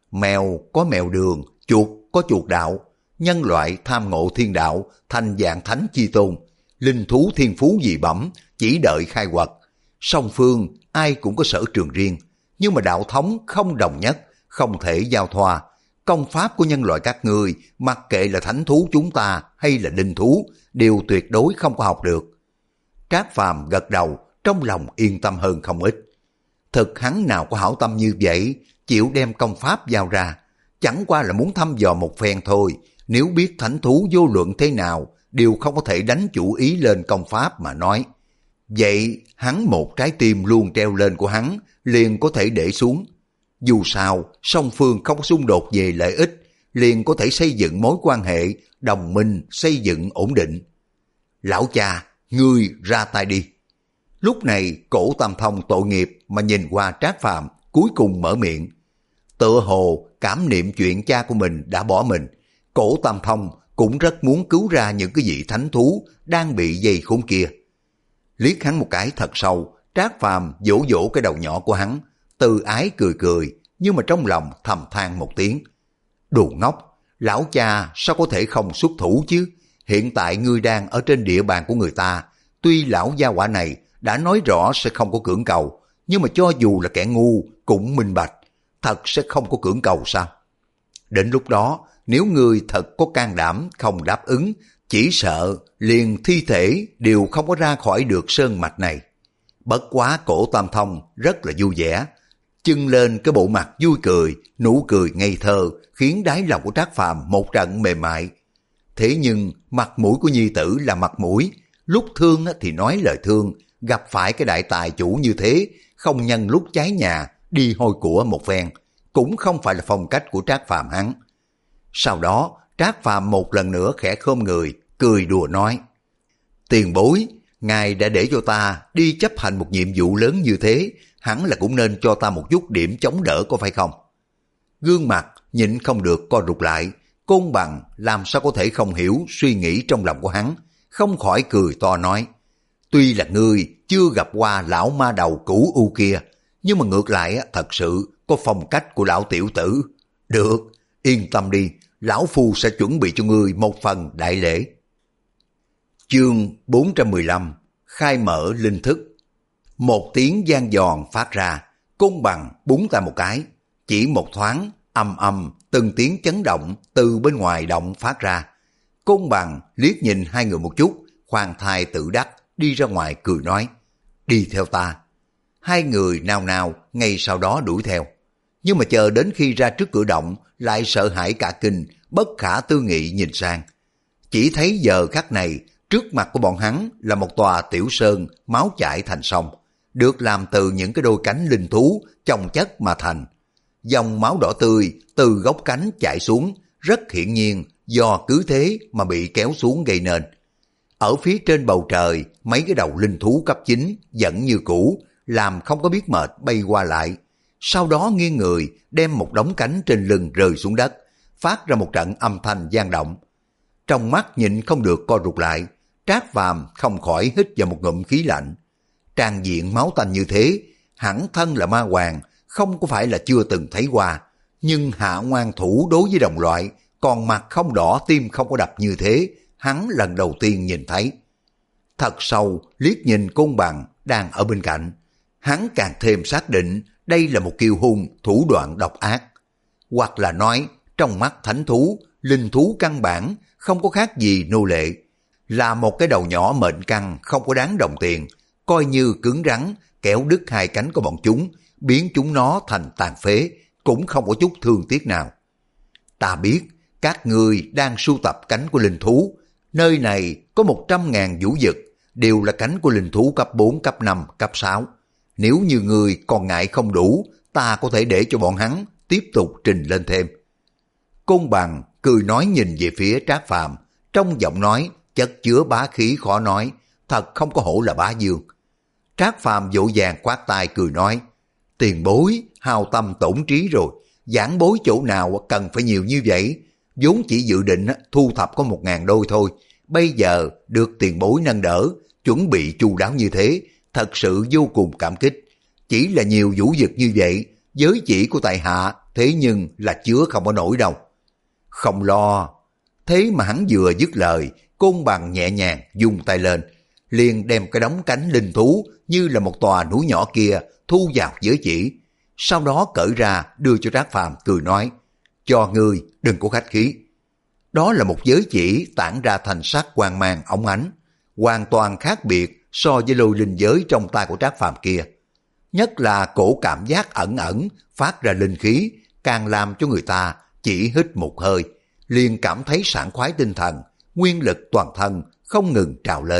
Mèo có mèo đường, chuột có chuột đạo, nhân loại tham ngộ thiên đạo thành dạng thánh chi tôn, linh thú thiên phú dị bẩm chỉ đợi khai quật. Song phương ai cũng có sở trường riêng, nhưng mà đạo thống không đồng nhất, không thể giao thoa. Công pháp của nhân loại các ngươi, mặc kệ là thánh thú chúng ta hay là linh thú, đều tuyệt đối không có học được. Trác Phàm gật đầu, trong lòng yên tâm hơn không ít. Thực hắn nào có hảo tâm như vậy, chịu đem công pháp giao ra, chẳng qua là muốn thăm dò một phen thôi. Nếu biết thánh thú vô luận thế nào, đều không có thể đánh chủ ý lên công pháp mà nói. Vậy hắn một trái tim luôn treo lên của hắn, liền có thể để xuống. Dù sao, song phương không có xung đột về lợi ích, liền có thể xây dựng mối quan hệ, đồng minh, xây dựng ổn định. Lão cha, ngươi ra tay đi. Lúc này Cổ Tam Thông tội nghiệp mà nhìn qua Trác Phàm, cuối cùng mở miệng. Tựa hồ cảm niệm chuyện cha của mình đã bỏ mình, Cổ Tam Thông cũng rất muốn cứu ra những cái vị thánh thú đang bị dây khốn kia. Liếc hắn một cái thật sâu, Trác Phàm vỗ vỗ cái đầu nhỏ của hắn, từ ái cười cười, nhưng mà trong lòng thầm than một tiếng. Đồ ngốc, lão cha sao có thể không xuất thủ chứ? Hiện tại ngươi đang ở trên địa bàn của người ta, tuy lão gia hỏa này đã nói rõ sẽ không có cưỡng cầu, nhưng mà cho dù là kẻ ngu cũng minh bạch, thật sẽ không có cưỡng cầu sao? Đến lúc đó, nếu ngươi thật có can đảm không đáp ứng, chỉ sợ liền thi thể đều không có ra khỏi được sơn mạch này. Bất quá Cổ Tam Thông rất là vui vẻ, chưng lên cái bộ mặt vui cười, nụ cười ngây thơ, khiến đáy lòng của Trác Phàm một trận mềm mại. Thế nhưng mặt mũi của nhi tử là mặt mũi, lúc thương thì nói lời thương, gặp phải cái đại tài chủ như thế, không nhân lúc cháy nhà đi hôi của một phen, cũng không phải là phong cách của Trác Phàm hắn. Sau đó Trác Phàm một lần nữa khẽ khom người, cười đùa nói: Tiền bối, ngài đã để cho ta đi chấp hành một nhiệm vụ lớn như thế, hẳn là cũng nên cho ta một chút điểm chống đỡ có phải không? Gương mặt nhịn không được co rụt lại, Côn Bằng làm sao có thể không hiểu suy nghĩ trong lòng của hắn, không khỏi cười to nói: Tuy là ngươi chưa gặp qua lão ma đầu Cửu U kia, nhưng mà ngược lại thật sự có phong cách của lão tiểu tử. Được, yên tâm đi, lão phu sẽ chuẩn bị cho ngươi một phần đại lễ. Chương bốn trăm mười lăm, khai mở linh thức. Một tiếng vang giòn phát ra, Côn Bằng búng tay một cái, chỉ một thoáng, ầm ầm từng tiếng chấn động từ bên ngoài động phát ra. Côn Bằng liếc nhìn hai người một chút, khoan thai tự đắc đi ra ngoài cười nói: Đi theo ta. Hai người nào nào ngay sau đó đuổi theo, nhưng mà chờ đến khi ra trước cửa động lại sợ hãi cả kinh, bất khả tư nghị nhìn sang. Chỉ thấy giờ khắc này trước mặt của bọn hắn là một tòa tiểu sơn máu chảy thành sông, được làm từ những cái đôi cánh linh thú chồng chất mà thành. Dòng máu đỏ tươi từ gốc cánh chảy xuống, rất hiển nhiên do cứ thế mà bị kéo xuống gây nên. Ở phía trên bầu trời, mấy cái đầu linh thú cấp chín vẫn như cũ, làm không có biết mệt bay qua lại. Sau đó nghiêng người, đem một đống cánh trên lưng rơi xuống đất, phát ra một trận âm thanh vang động. Trong mắt nhịn không được co rụt lại, Trác Phàm không khỏi hít vào một ngụm khí lạnh. Tràn diện máu tanh như thế, hẳn thân là ma hoàng, không có phải là chưa từng thấy qua, nhưng hạ ngoan thủ đối với đồng loại, còn mặt không đỏ tim không có đập như thế, hắn lần đầu tiên nhìn thấy. Thật sâu liếc nhìn Côn Bằng đang ở bên cạnh, hắn càng thêm xác định đây là một kiêu hùng thủ đoạn độc ác. hoặc là nói trong mắt thánh thú, linh thú căn bản không có khác gì nô lệ, là một cái đầu nhỏ mệnh căn không có đáng đồng tiền, coi như cứng rắn kéo đứt hai cánh của bọn chúng, biến chúng nó thành tàn phế, cũng không có chút thương tiếc nào. Ta biết các ngươi đang sưu tập cánh của linh thú, nơi này có một trăm ngàn vũ dực, đều là cánh của linh thú cấp bốn, cấp năm, cấp sáu. Nếu như ngươi còn ngại không đủ, ta có thể để cho bọn hắn tiếp tục trình lên thêm. Côn Bằng cười nói nhìn về phía Trác Phàm, trong giọng nói chất chứa bá khí khó nói, thật không có hổ là bá dương. Trác Phàm vội vàng quát tay cười nói, tiền bối hao tâm tổn trí rồi, giảng bối chỗ nào cần phải nhiều như vậy, vốn chỉ dự định thu thập có một ngàn đôi thôi, bây giờ được tiền bối nâng đỡ, chuẩn bị chu đáo như thế, thật sự vô cùng cảm kích. Chỉ là nhiều vũ dực như vậy, giới chỉ của tại hạ thế nhưng là chứa không có nổi đâu. Không lo. Thế mà hắn vừa dứt lời, Côn Bằng nhẹ nhàng dùng tay lên, liền đem cái đống cánh linh thú như là một tòa núi nhỏ kia thu vào giới chỉ, sau đó cởi ra đưa cho Trác Phàm cười nói, cho ngươi đừng có khách khí. Đó là một giới chỉ tản ra thành sắc quang mang óng ánh, hoàn toàn khác biệt so với lôi linh giới trong tay của Trác Phàm kia. Nhất là cổ cảm giác ẩn ẩn phát ra linh khí, càng làm cho người ta chỉ hít một hơi, liền cảm thấy sảng khoái tinh thần, nguyên lực toàn thân không ngừng trào lên.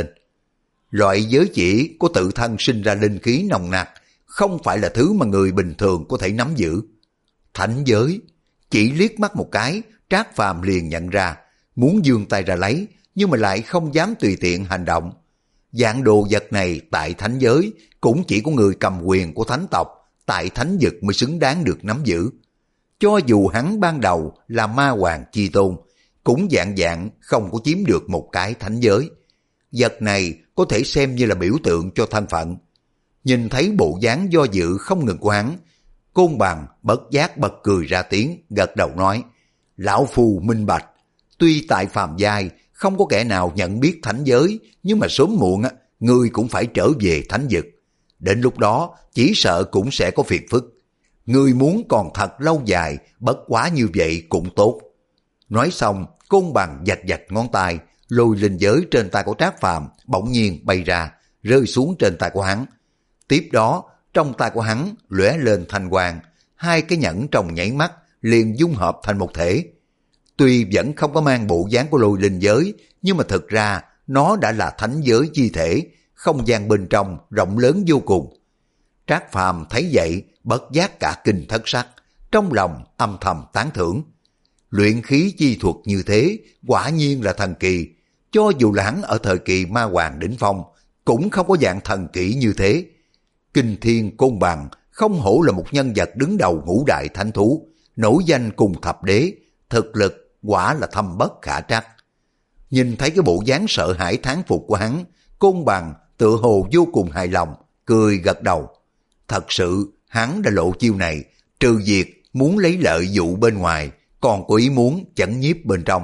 Loại giới chỉ của tự thân sinh ra linh khí nồng nặc, không phải là thứ mà người bình thường có thể nắm giữ. Thánh giới, chỉ liếc mắt một cái, Trác Phàm liền nhận ra, muốn giương tay ra lấy, nhưng mà lại không dám tùy tiện hành động. Dạng đồ vật này tại thánh giới, cũng chỉ có người cầm quyền của thánh tộc, tại thánh vực mới xứng đáng được nắm giữ. Cho dù hắn ban đầu là ma hoàng chi tôn, cũng dạng dạng không có chiếm được một cái thánh giới. Vật này có thể xem như là biểu tượng cho thân phận. Nhìn thấy bộ dáng do dự không ngừng của hắn, Côn Bằng bất giác bật cười ra tiếng, gật đầu nói, lão phu minh bạch, tuy tại phàm giai không có kẻ nào nhận biết thánh giới, nhưng mà sớm muộn ngươi cũng phải trở về thánh vực. Đến lúc đó chỉ sợ cũng sẽ có phiền phức. Ngươi muốn còn thật lâu dài, bất quá như vậy cũng tốt. Nói xong, Côn Bằng vạch vạch ngón tay, lôi linh giới trên tay của Trác Phàm bỗng nhiên bay ra, rơi xuống trên tay của hắn. Tiếp đó, trong tay của hắn lóe lên thanh quang, hai cái nhẫn trong nháy mắt liền dung hợp thành một thể. Tuy vẫn không có mang bộ dáng của lôi linh giới, nhưng mà thực ra nó đã là thánh giới chi thể, không gian bên trong rộng lớn vô cùng. Trác Phàm thấy vậy, bất giác cả kinh thất sắc, trong lòng âm thầm tán thưởng. Luyện khí chi thuật như thế, quả nhiên là thần kỳ. Cho dù là hắn ở thời kỳ ma hoàng đỉnh phong, cũng không có dạng thần kỹ như thế. Kinh Thiên Côn Bằng không hổ là một nhân vật đứng đầu ngũ đại thánh thú, nổi danh cùng thập đế, thực lực quả là thâm bất khả trắc. Nhìn thấy cái bộ dáng sợ hãi thán phục của hắn, Côn Bằng tựa hồ vô cùng hài lòng, cười gật đầu. Thật sự, hắn đã lộ chiêu này, trừ việc muốn lấy lợi dụ bên ngoài, còn có ý muốn chẩn nhiếp bên trong.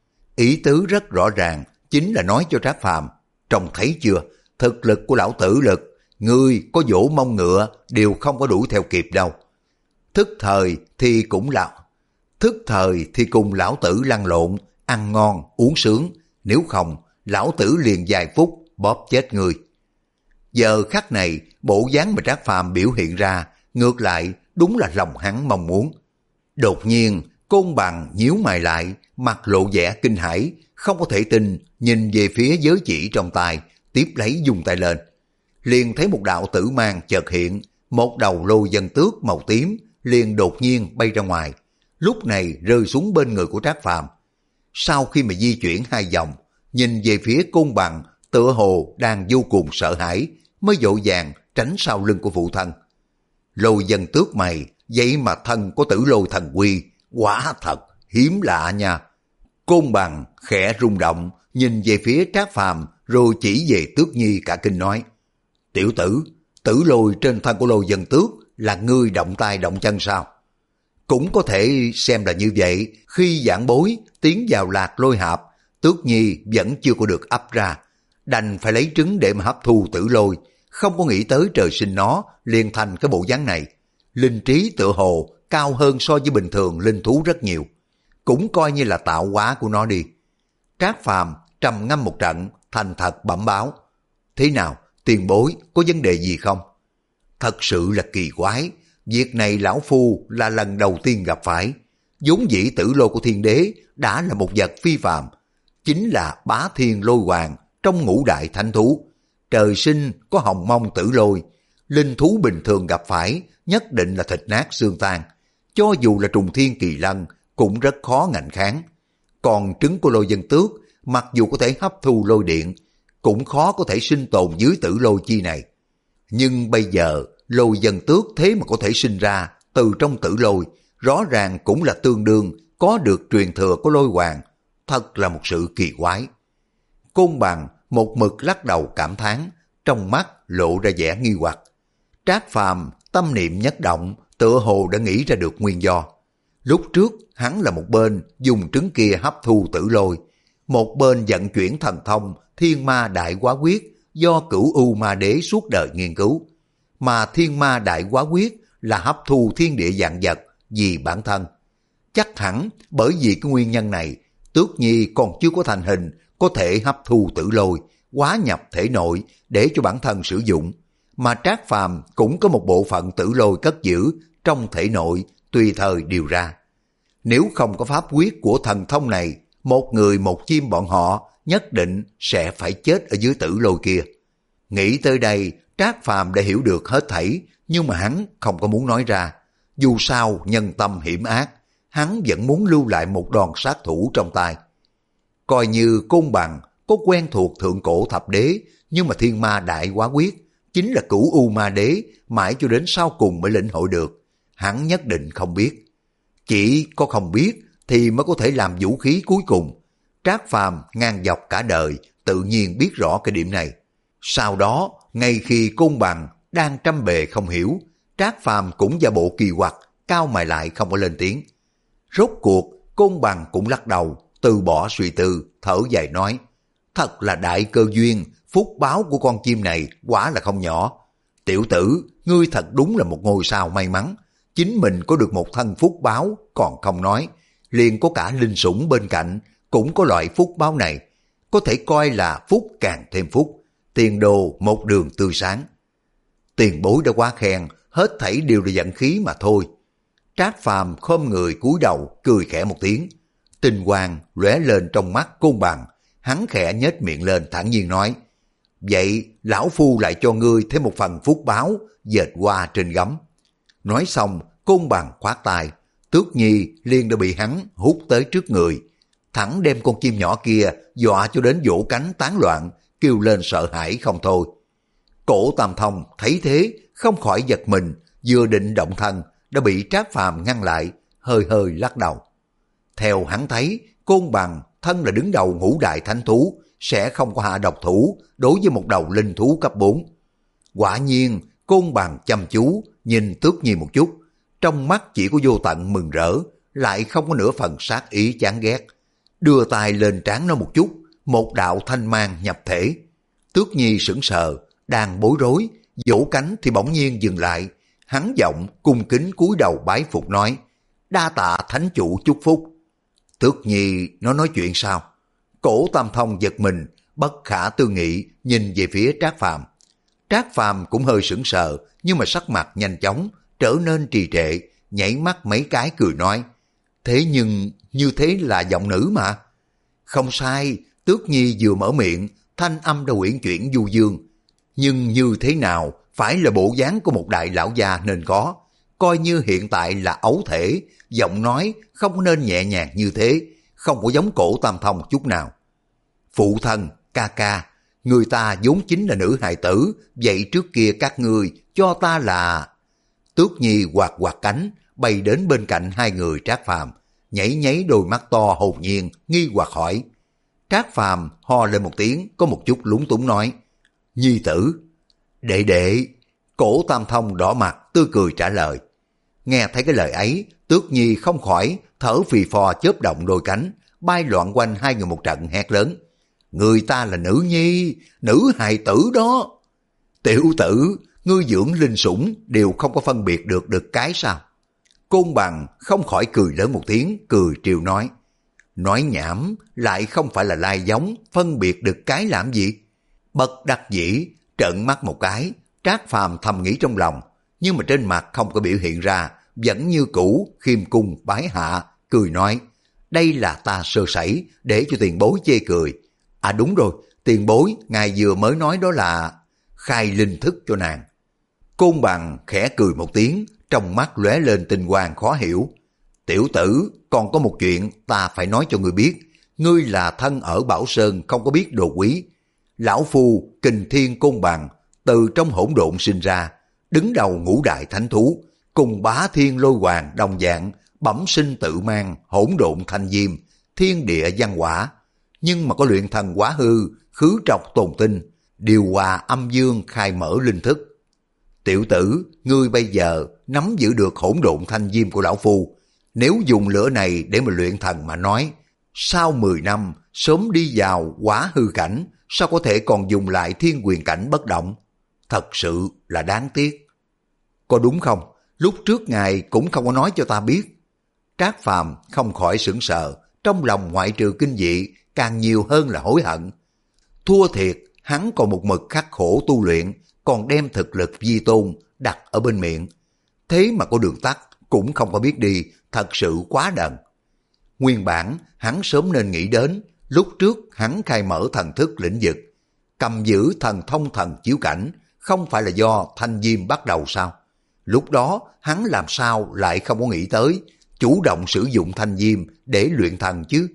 Ý tứ rất rõ ràng, chính là nói cho Trác Phàm, trông thấy chưa, thực lực của lão tử lực, ngươi có vỗ mông ngựa đều không có đuổi theo kịp đâu. Thức thời thì cũng là thức thời thì cùng lão tử lăn lộn, ăn ngon, uống sướng, nếu không, lão tử liền vài phút bóp chết ngươi. Giờ khắc này, bộ dáng mà Trác Phàm biểu hiện ra, ngược lại đúng là lòng hắn mong muốn. Đột nhiên, Côn Bằng nhíu mày lại, mặt lộ vẻ kinh hãi, không có thể tin, nhìn về phía giới chỉ trong tay, tiếp lấy dùng tay lên. Liền thấy một đạo tử mang chợt hiện, một đầu lôi dân tước màu tím, liền đột nhiên bay ra ngoài, lúc này rơi xuống bên người của Trác Phàm. Sau khi mà di chuyển hai vòng, nhìn về phía Côn Bằng, tựa hồ đang vô cùng sợ hãi, mới vội vàng tránh sau lưng của phụ thân. Lôi dân tước mày, vậy mà thân có tử lôi thần quy, quả thật hiếm lạ nha. Côn Bằng khẽ rung động, nhìn về phía Trác Phàm rồi chỉ về Tước Nhi cả kinh nói, tiểu tử, tử lôi trên thân của lôi dân tước là ngươi động tay động chân sao? Cũng có thể xem là như vậy, khi giảng bối tiến vào lạc lôi hạp, Tước Nhi vẫn chưa có được ấp ra, đành phải lấy trứng để mà hấp thu tử lôi, không có nghĩ tới trời sinh nó liền thành cái bộ dáng này. Linh trí tựa hồ cao hơn so với bình thường linh thú rất nhiều. Cũng coi như là tạo hóa của nó đi. Trác Phàm trầm ngâm một trận, thành thật bẩm báo. Thế nào, tiền bối có vấn đề gì không? Thật sự là kỳ quái, việc này lão phu là lần đầu tiên gặp phải. Vốn dĩ tử lôi của thiên đế đã là một vật phi phàm, chính là bá thiên lôi hoàng trong ngũ đại thánh thú. Trời sinh có hồng mông tử lôi, linh thú bình thường gặp phải nhất định là thịt nát xương tan. Cho dù là trùng thiên kỳ lân cũng rất khó ngạnh kháng. Còn trứng của lôi dân tước, mặc dù có thể hấp thu lôi điện, cũng khó có thể sinh tồn dưới tử lôi chi này. Nhưng bây giờ, lôi dân tước thế mà có thể sinh ra từ trong tử lôi, rõ ràng cũng là tương đương có được truyền thừa của lôi hoàng. Thật là một sự kỳ quái. Côn Bằng một mực lắc đầu cảm thán, trong mắt lộ ra vẻ nghi hoặc. Trác Phàm tâm niệm nhất động, tựa hồ đã nghĩ ra được nguyên do. Lúc trước hắn là một bên dùng trứng kia hấp thu tử lôi, một bên vận chuyển thần thông Thiên Ma Đại Hóa Quyết do Cửu U Ma Đế suốt đời nghiên cứu. Mà Thiên Ma Đại Hóa Quyết là hấp thu thiên địa vạn vật vì bản thân. Chắc hẳn bởi vì cái nguyên nhân này, Tước Nhi còn chưa có thành hình, có thể hấp thu tử lôi, hóa nhập thể nội để cho bản thân sử dụng. Mà Trác Phàm cũng có một bộ phận tử lôi cất giữ trong thể nội, tùy thời điều ra. Nếu không có pháp quyết của thần thông này, một người một chim bọn họ nhất định sẽ phải chết ở dưới tử lôi kia. Nghĩ tới đây, Trác Phàm đã hiểu được hết thảy, nhưng mà hắn không có muốn nói ra. Dù sao nhân tâm hiểm ác, hắn vẫn muốn lưu lại một đòn sát thủ trong tay. Coi như Côn Bằng có quen thuộc thượng cổ thập đế, nhưng mà Thiên Ma Đại Hóa Quyết chính là Cửu U Ma Đế mãi cho đến sau cùng mới lĩnh hội được. Hắn nhất định không biết. Chỉ có không biết thì mới có thể làm vũ khí cuối cùng. Trác Phàm ngang dọc cả đời tự nhiên biết rõ cái điểm này. Sau đó, ngay khi Côn Bằng đang trăm bề không hiểu, Trác Phàm cũng giả bộ kỳ quặc, cao mày lại không có lên tiếng. Rốt cuộc, Côn Bằng cũng lắc đầu, từ bỏ suy tư, thở dài nói, thật là đại cơ duyên, phúc báo của con chim này quả là không nhỏ. Tiểu tử, ngươi thật đúng là một ngôi sao may mắn, chính mình có được một thân phúc báo còn không nói, liền có cả linh sủng bên cạnh, cũng có loại phúc báo này, có thể coi là phúc càng thêm phúc, tiền đồ một đường tươi sáng. Tiền bối đã quá khen, hết thảy đều là vận khí mà thôi. Trác Phàm khom người cúi đầu, cười khẽ một tiếng. Tinh quang lóe lên trong mắt Côn Bằng, hắn khẽ nhếch miệng lên thản nhiên nói, vậy lão phu lại cho ngươi thêm một phần phúc báo, dệt hoa trên gấm. Nói xong, Côn Bằng khoát tay, Tước Nhi liền đã bị hắn hút tới trước người, thẳng đem con chim nhỏ kia dọa cho đến vỗ cánh tán loạn, kêu lên sợ hãi không thôi. Cổ Tam Thông thấy thế, không khỏi giật mình, vừa định động thân, đã bị Trác Phàm ngăn lại, hơi hơi lắc đầu. Theo hắn thấy, Côn Bằng thân là đứng đầu ngũ đại thánh thú, sẽ không có hạ độc thủ đối với một đầu linh thú cấp bốn. Quả nhiên, Côn Bằng chăm chú, nhìn Tước Nhi một chút, trong mắt chỉ có vô tận mừng rỡ, lại không có nửa phần sát ý chán ghét. Đưa tay lên trán nó một chút, một đạo thanh mang nhập thể. Tước Nhi sững sờ, đang bối rối, vỗ cánh thì bỗng nhiên dừng lại. Hắn giọng cung kính cúi đầu bái phục nói, đa tạ thánh chủ chúc phúc. Tước Nhi nó nói chuyện sao? Cổ Tam Thông giật mình, bất khả tư nghị nhìn về phía Trác Phàm. Trác Phàm cũng hơi sững sờ, nhưng mà sắc mặt nhanh chóng trở nên trì trệ, nhảy mắt mấy cái cười nói, thế nhưng như thế là giọng nữ mà. Không sai, Tước Nhi vừa mở miệng, thanh âm đã uyển chuyển du dương. Nhưng như thế nào phải là bộ dáng của một đại lão già nên có. Coi như hiện tại là ấu thể, giọng nói không nên nhẹ nhàng như thế, không có giống Cổ Tam Thông chút nào. Phụ thân, ca ca, người ta vốn chính là nữ hài tử, vậy trước kia các ngươi cho ta là... Tước Nhi quạt quạt cánh, bay đến bên cạnh hai người Trác Phàm, nhảy nháy đôi mắt to hồn nhiên, nghi hoặc hỏi. Trác Phàm ho lên một tiếng, có một chút lúng túng nói, Nhi tử. Đệ đệ. Cổ Tam Thông đỏ mặt, tươi cười trả lời. Nghe thấy cái lời ấy, Tước Nhi không khỏi thở phì phò chớp động đôi cánh, bay loạn quanh hai người một trận hét lớn. Người ta là nữ nhi, nữ hài tử đó. Tiểu tử, ngươi dưỡng linh sủng đều không có phân biệt được được cái sao? Côn Bằng không khỏi cười lớn một tiếng, cười trêu nói. Nói nhảm, lại không phải là lai giống, phân biệt được cái làm gì? Bất đắc dĩ, trợn mắt một cái, Trác Phàm thầm nghĩ trong lòng, nhưng mà trên mặt không có biểu hiện ra, vẫn như cũ, khiêm cung bái hạ, cười nói. Đây là ta sơ sẩy, để cho tiền bối chê cười. À đúng rồi, tiền bối, ngài vừa mới nói đó là khai linh thức cho nàng. Côn Bằng khẽ cười một tiếng, trong mắt lóe lên tinh quang khó hiểu. Tiểu tử, còn có một chuyện ta phải nói cho ngươi biết. Ngươi là thân ở Bảo Sơn không có biết đồ quý. Lão Phu, Kình Thiên Côn Bằng, từ trong hỗn độn sinh ra, đứng đầu ngũ đại thánh thú, cùng bá thiên lôi hoàng đồng dạng, bẩm sinh tự mang, hỗn độn thanh diêm, thiên địa văn hỏa. Nhưng mà có luyện thần quá hư, khứ trọc tồn tinh, điều hòa âm dương khai mở linh thức. Tiểu tử, ngươi bây giờ nắm giữ được hỗn độn thanh diêm của lão Phu. Nếu dùng lửa này để mà luyện thần mà nói, sau mười năm sớm đi vào quá hư cảnh, sao có thể còn dùng lại thiên quyền cảnh bất động? Thật sự là đáng tiếc. Có đúng không? Lúc trước ngài cũng không có nói cho ta biết. Trác Phàm không khỏi sửng sờ, trong lòng ngoại trừ kinh dị, càng nhiều hơn là hối hận. Thua thiệt, hắn còn một mực khắc khổ tu luyện, còn đem thực lực vi tôn đặt ở bên miệng. Thế mà có đường tắt, cũng không có biết đi, thật sự quá đần. Nguyên bản, hắn sớm nên nghĩ đến, lúc trước hắn khai mở thần thức lĩnh vực, cầm giữ thần thông thần chiếu cảnh, không phải là do thanh diêm bắt đầu sao? Lúc đó, hắn làm sao lại không có nghĩ tới, chủ động sử dụng thanh diêm để luyện thần chứ?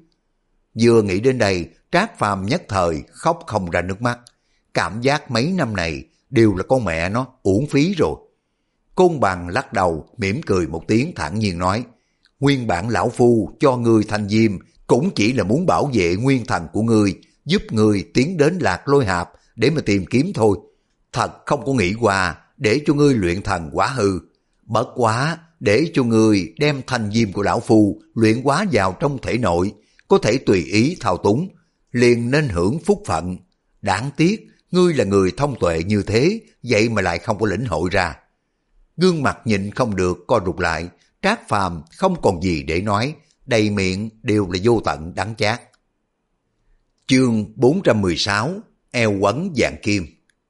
Vừa nghĩ đến đây, Trác Phàm nhất thời khóc không ra nước mắt. Cảm giác mấy năm này đều là con mẹ nó uổng phí rồi. Côn Bằng lắc đầu, mỉm cười một tiếng thản nhiên nói, nguyên bản lão Phu cho ngươi thanh diêm cũng chỉ là muốn bảo vệ nguyên thần của ngươi, giúp ngươi tiến đến Lạc Lôi Hạp để mà tìm kiếm thôi. Thật không có nghĩ qua để cho ngươi luyện thần quá hư. Bất quá để cho ngươi đem thanh diêm của lão Phu luyện hóa vào trong thể nội, có thể tùy ý thao túng, liền nên hưởng phúc phận. Đáng tiếc, ngươi là người thông tuệ như thế, vậy mà lại không có lĩnh hội ra. Gương mặt nhịn không được co rụt lại, Trác Phàm không còn gì để nói, đầy miệng đều là vô tận đắng chát. Chương bốn trăm mười sáu, eo quấn vàng kim.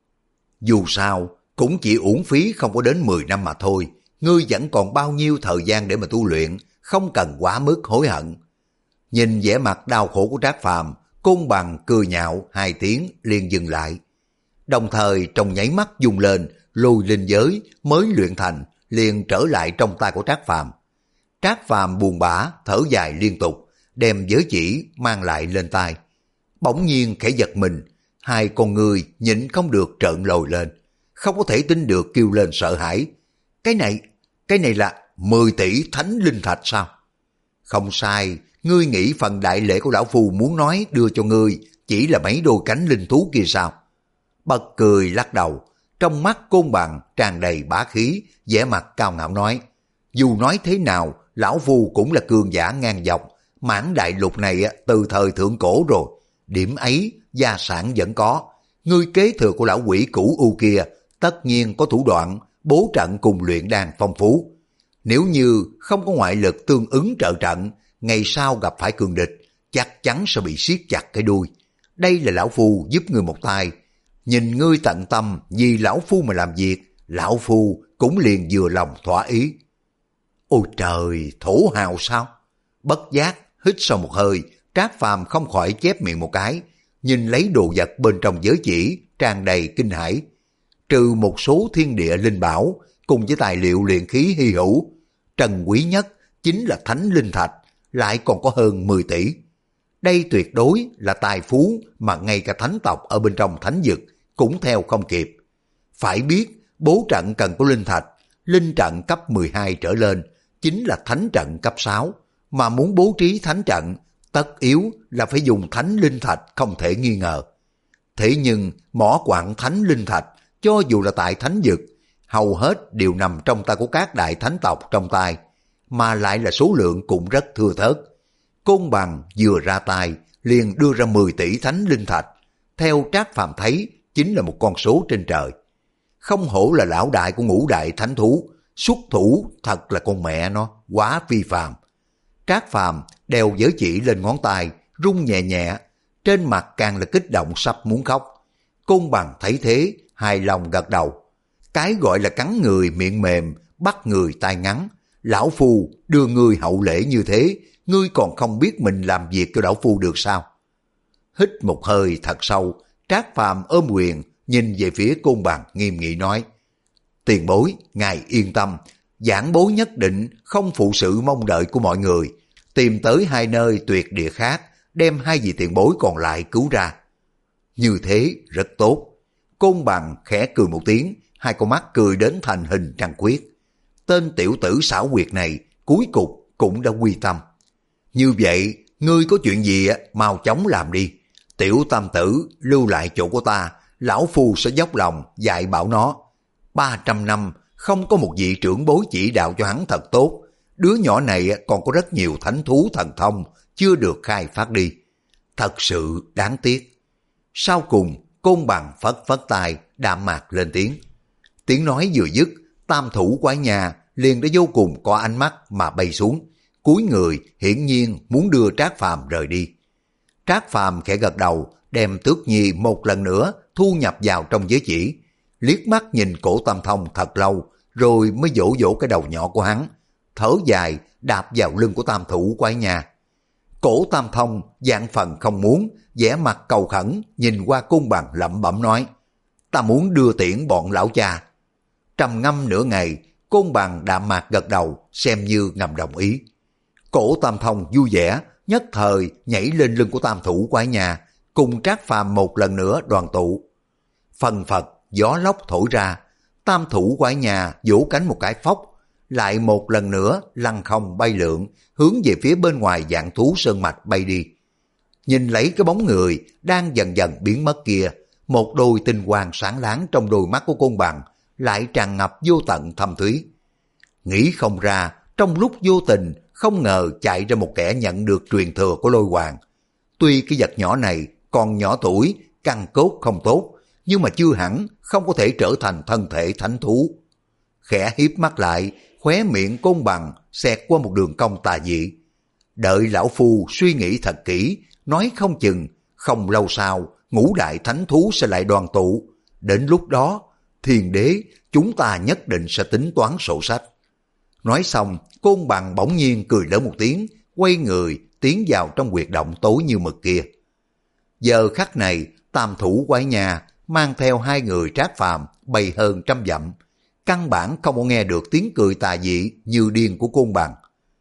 Dù sao, cũng chỉ uổng phí không có đến mười năm mà thôi, ngươi vẫn còn bao nhiêu thời gian để mà tu luyện, không cần quá mức hối hận. Nhìn vẻ mặt đau khổ của Trác Phàm, Côn Bằng cười nhạo hai tiếng liền dừng lại. Đồng thời trong nháy mắt dùng lên, lôi linh giới mới luyện thành liền trở lại trong tay của Trác Phàm. Trác Phàm buồn bã thở dài liên tục, đem giới chỉ mang lại lên tay. Bỗng nhiên khẽ giật mình, hai con người nhịn không được trợn lồi lên, không có thể tin được kêu lên sợ hãi. Cái này, cái này là mười tỷ thánh linh thạch sao? Không sai, ngươi nghĩ phần đại lễ của lão Phu muốn nói đưa cho ngươi chỉ là mấy đôi cánh linh thú kia sao? Bật cười lắc đầu, trong mắt Côn Bằng tràn đầy bá khí, vẻ mặt cao ngạo nói, dù nói thế nào, lão Phu cũng là cường giả ngang dọc, mãn đại lục này từ thời thượng cổ rồi, điểm ấy gia sản vẫn có. Ngươi kế thừa của lão quỷ cũ u kia tất nhiên có thủ đoạn, bố trận cùng luyện đan phong phú. Nếu như không có ngoại lực tương ứng trợ trận, ngày sau gặp phải cường địch, chắc chắn sẽ bị siết chặt cái đuôi. Đây là lão Phu giúp ngươi một tay. Nhìn ngươi tận tâm vì lão Phu mà làm việc, lão Phu cũng liền vừa lòng thỏa ý. Ôi trời, thổ hào sao? Bất giác, hít sâu một hơi, Trác Phàm không khỏi chép miệng một cái, nhìn lấy đồ vật bên trong giới chỉ, tràn đầy kinh hãi. Trừ một số thiên địa linh bảo, cùng với tài liệu luyện khí hy hữu, trần quý nhất chính là thánh linh thạch, lại còn có hơn mười tỷ. Đây tuyệt đối là tài phú mà ngay cả thánh tộc ở bên trong thánh vực cũng theo không kịp. Phải biết, bố trận cần có linh thạch, linh trận cấp mười hai trở lên, chính là thánh trận cấp sáu, mà muốn bố trí thánh trận, tất yếu là phải dùng thánh linh thạch không thể nghi ngờ. Thế nhưng, mỏ quặng thánh linh thạch, cho dù là tại thánh vực, hầu hết đều nằm trong tay của các đại thánh tộc trong tay, mà lại là số lượng cũng rất thưa thớt. Côn Bằng vừa ra tay, liền đưa ra mười tỷ thánh linh thạch, theo Trác Phàm thấy, chính là một con số trên trời. Không hổ là lão đại của ngũ đại thánh thú, xuất thủ thật là con mẹ nó, quá phi phàm. Trác Phàm đeo giới chỉ lên ngón tay, rung nhẹ nhẹ, trên mặt càng là kích động sắp muốn khóc. Côn Bằng thấy thế, hài lòng gật đầu. Cái gọi là cắn người miệng mềm, bắt người tai ngắn. Lão Phu đưa ngươi hậu lễ như thế, ngươi còn không biết mình làm việc cho lão Phu được sao? Hít một hơi thật sâu, Trác Phàm ôm quyền, nhìn về phía Côn Bằng nghiêm nghị nói: Tiền bối, ngài yên tâm, giảng bối nhất định không phụ sự mong đợi của mọi người, tìm tới hai nơi tuyệt địa khác, đem hai vị tiền bối còn lại cứu ra. Như thế rất tốt. Côn Bằng khẽ cười một tiếng, hai con mắt cười đến thành hình trăng khuyết. Tên tiểu tử xảo quyệt này cuối cùng cũng đã quy tâm. Như vậy, ngươi có chuyện gì mau chóng làm đi. Tiểu tam tử lưu lại chỗ của ta, lão Phu sẽ dốc lòng dạy bảo nó. Ba trăm năm không có một vị trưởng bối chỉ đạo cho hắn thật tốt. Đứa nhỏ này còn có rất nhiều thánh thú thần thông chưa được khai phát đi. Thật sự đáng tiếc. Sau cùng, Côn Bằng phất phất tay, đạm mạc lên tiếng. Tiếng nói vừa dứt, tam thủ quái nhà liền đã vô cùng có ánh mắt mà bay xuống. Cúi người hiển nhiên muốn đưa Trác Phàm rời đi. Trác Phàm khẽ gật đầu, đem Tước Nhi một lần nữa thu nhập vào trong giới chỉ. Liếc mắt nhìn Cổ Tam Thông thật lâu, rồi mới vỗ vỗ cái đầu nhỏ của hắn. Thở dài đạp vào lưng của tam thủ quái nhà. Cổ Tam Thông dạng phần không muốn, vẻ mặt cầu khẩn nhìn qua Côn Bằng lẩm bẩm nói: Ta muốn đưa tiễn bọn lão cha. Trầm ngâm nửa ngày, Côn Bằng đạm mạc gật đầu, xem như ngầm đồng ý. Cổ Tam Thông vui vẻ, nhất thời nhảy lên lưng của tam thủ quái nhà, cùng Trác Phàm một lần nữa đoàn tụ. Phần phật gió lốc thổi ra, tam thủ quái nhà vỗ cánh một cái phóc, lại một lần nữa lăn không bay lượn, hướng về phía bên ngoài vạn thú sơn mạch bay đi. Nhìn lấy cái bóng người đang dần dần biến mất kia, một đôi tinh quang sáng láng trong đôi mắt của Côn Bằng lại tràn ngập vô tận thâm thúy. Nghĩ không ra, trong lúc vô tình không ngờ chạy ra một kẻ nhận được truyền thừa của Lôi Hoàng. Tuy cái vật nhỏ này còn nhỏ tuổi, căn cốt không tốt, nhưng mà chưa hẳn không có thể trở thành thân thể thánh thú. Khẽ hiếp mắt lại, khóe miệng Côn Bằng xẹt qua một đường cong tà dị. Đợi lão Phu suy nghĩ thật kỹ, nói không chừng không lâu sau ngũ đại thánh thú sẽ lại đoàn tụ. Đến lúc đó, Thiên Đế chúng ta nhất định sẽ tính toán sổ sách. Nói xong, Côn Bằng bỗng nhiên cười lớn một tiếng, quay người tiến vào trong huyệt động tối như mực kia. Giờ khắc này, tam thủ quái nhà mang theo hai người Trác Phàm bay hơn trăm dặm, căn bản không có nghe được tiếng cười tà dị như điên của Côn Bằng.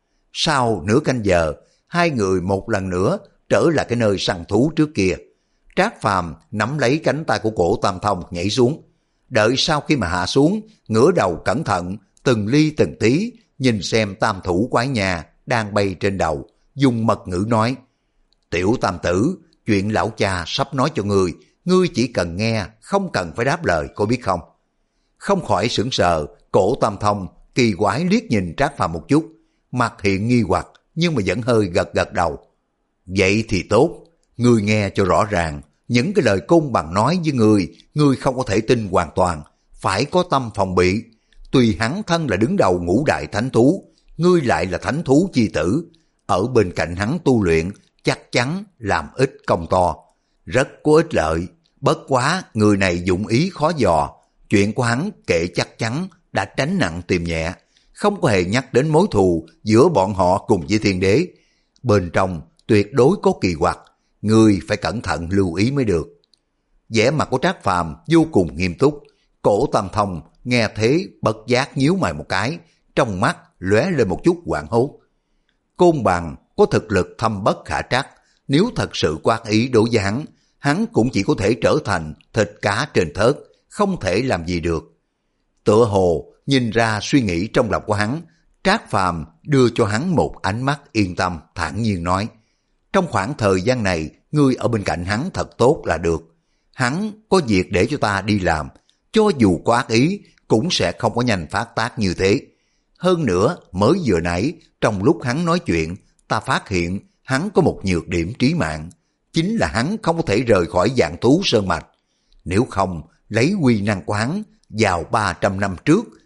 Sau nửa canh giờ, hai người một lần nữa trở lại cái nơi săn thú trước kia. Trác Phàm nắm lấy cánh tay của Cổ Tam Thông nhảy xuống. Đợi sau khi mà hạ xuống, ngửa đầu cẩn thận, từng ly từng tí, nhìn xem tam thủ quái nhà đang bay trên đầu, dùng mật ngữ nói: Tiểu tam tử, chuyện lão cha sắp nói cho ngươi, ngươi chỉ cần nghe, không cần phải đáp lời, có biết không? Không khỏi sững sờ, Cổ Tam Thông kỳ quái liếc nhìn Trác Phàm một chút, mặt hiện nghi hoặc nhưng mà vẫn hơi gật gật đầu. Vậy thì tốt, ngươi nghe cho rõ ràng, những cái lời Côn Bằng nói với ngươi, ngươi không có thể tin hoàn toàn, phải có tâm phòng bị. Tuy hắn thân là đứng đầu ngũ đại thánh thú, ngươi lại là thánh thú chi tử, ở bên cạnh hắn tu luyện chắc chắn làm ít công to, rất có ích lợi. Bất quá người này dụng ý khó dò, chuyện của hắn kệ chắc chắn đã tránh nặng tìm nhẹ, không có hề nhắc đến mối thù giữa bọn họ cùng với Thiên Đế. Bên trong tuyệt đối có kỳ quặc, ngươi phải cẩn thận lưu ý mới được. Vẻ mặt của Trác Phàm vô cùng nghiêm túc. Cổ Tam Thông nghe thế bất giác nhíu mày một cái, trong mắt lóe lên một chút hoảng hốt. Côn Bằng có thực lực thâm bất khả trắc, nếu thật sự quát ý đối với hắn, hắn cũng chỉ có thể trở thành thịt cá trên thớt, không thể làm gì được. Tựa hồ nhìn ra suy nghĩ trong lòng của hắn, Trác Phàm đưa cho hắn một ánh mắt yên tâm, thản nhiên nói: Trong khoảng thời gian này, ngươi ở bên cạnh hắn thật tốt là được. Hắn có việc để cho ta đi làm, cho dù có ác ý cũng sẽ không có nhanh phát tác như thế. Hơn nữa, mới vừa nãy, trong lúc hắn nói chuyện, ta phát hiện hắn có một nhược điểm trí mạng, chính là hắn không có thể rời khỏi vạn thú sơn mạch. Nếu không, lấy quy năng của hắn, vào ba trăm năm trước,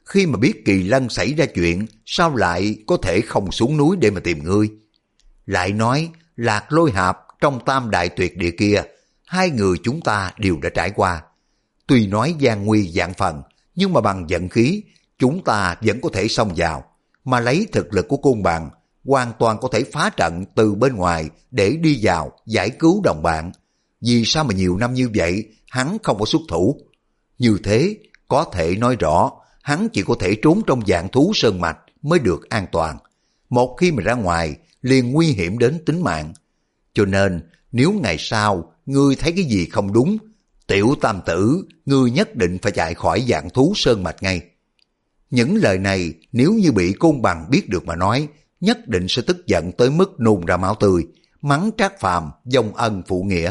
khi mà biết Kỳ Lân xảy ra chuyện, sao lại có thể không xuống núi để mà tìm ngươi? Lại nói, Lạc Lôi Hạp trong tam đại tuyệt địa kia, hai người chúng ta đều đã trải qua. Tuy nói gian nguy vạn phần, nhưng mà bằng vận khí, chúng ta vẫn có thể xông vào, mà lấy thực lực của Côn Bằng, hoàn toàn có thể phá trận từ bên ngoài để đi vào giải cứu đồng bạn. Vì sao mà nhiều năm như vậy, hắn không có xuất thủ? Như thế, có thể nói rõ, hắn chỉ có thể trốn trong dạng thú sơn mạch mới được an toàn. Một khi mà ra ngoài, liền nguy hiểm đến tính mạng. Cho nên, nếu ngày sau, ngươi thấy cái gì không đúng, Tiểu Tam Tử, ngươi nhất định phải chạy khỏi dạng thú sơn mạch ngay. Những lời này, nếu như bị Côn Bằng biết được mà nói, nhất định sẽ tức giận tới mức nôn ra máu tươi, mắng Trác Phàm vong ân phụ nghĩa.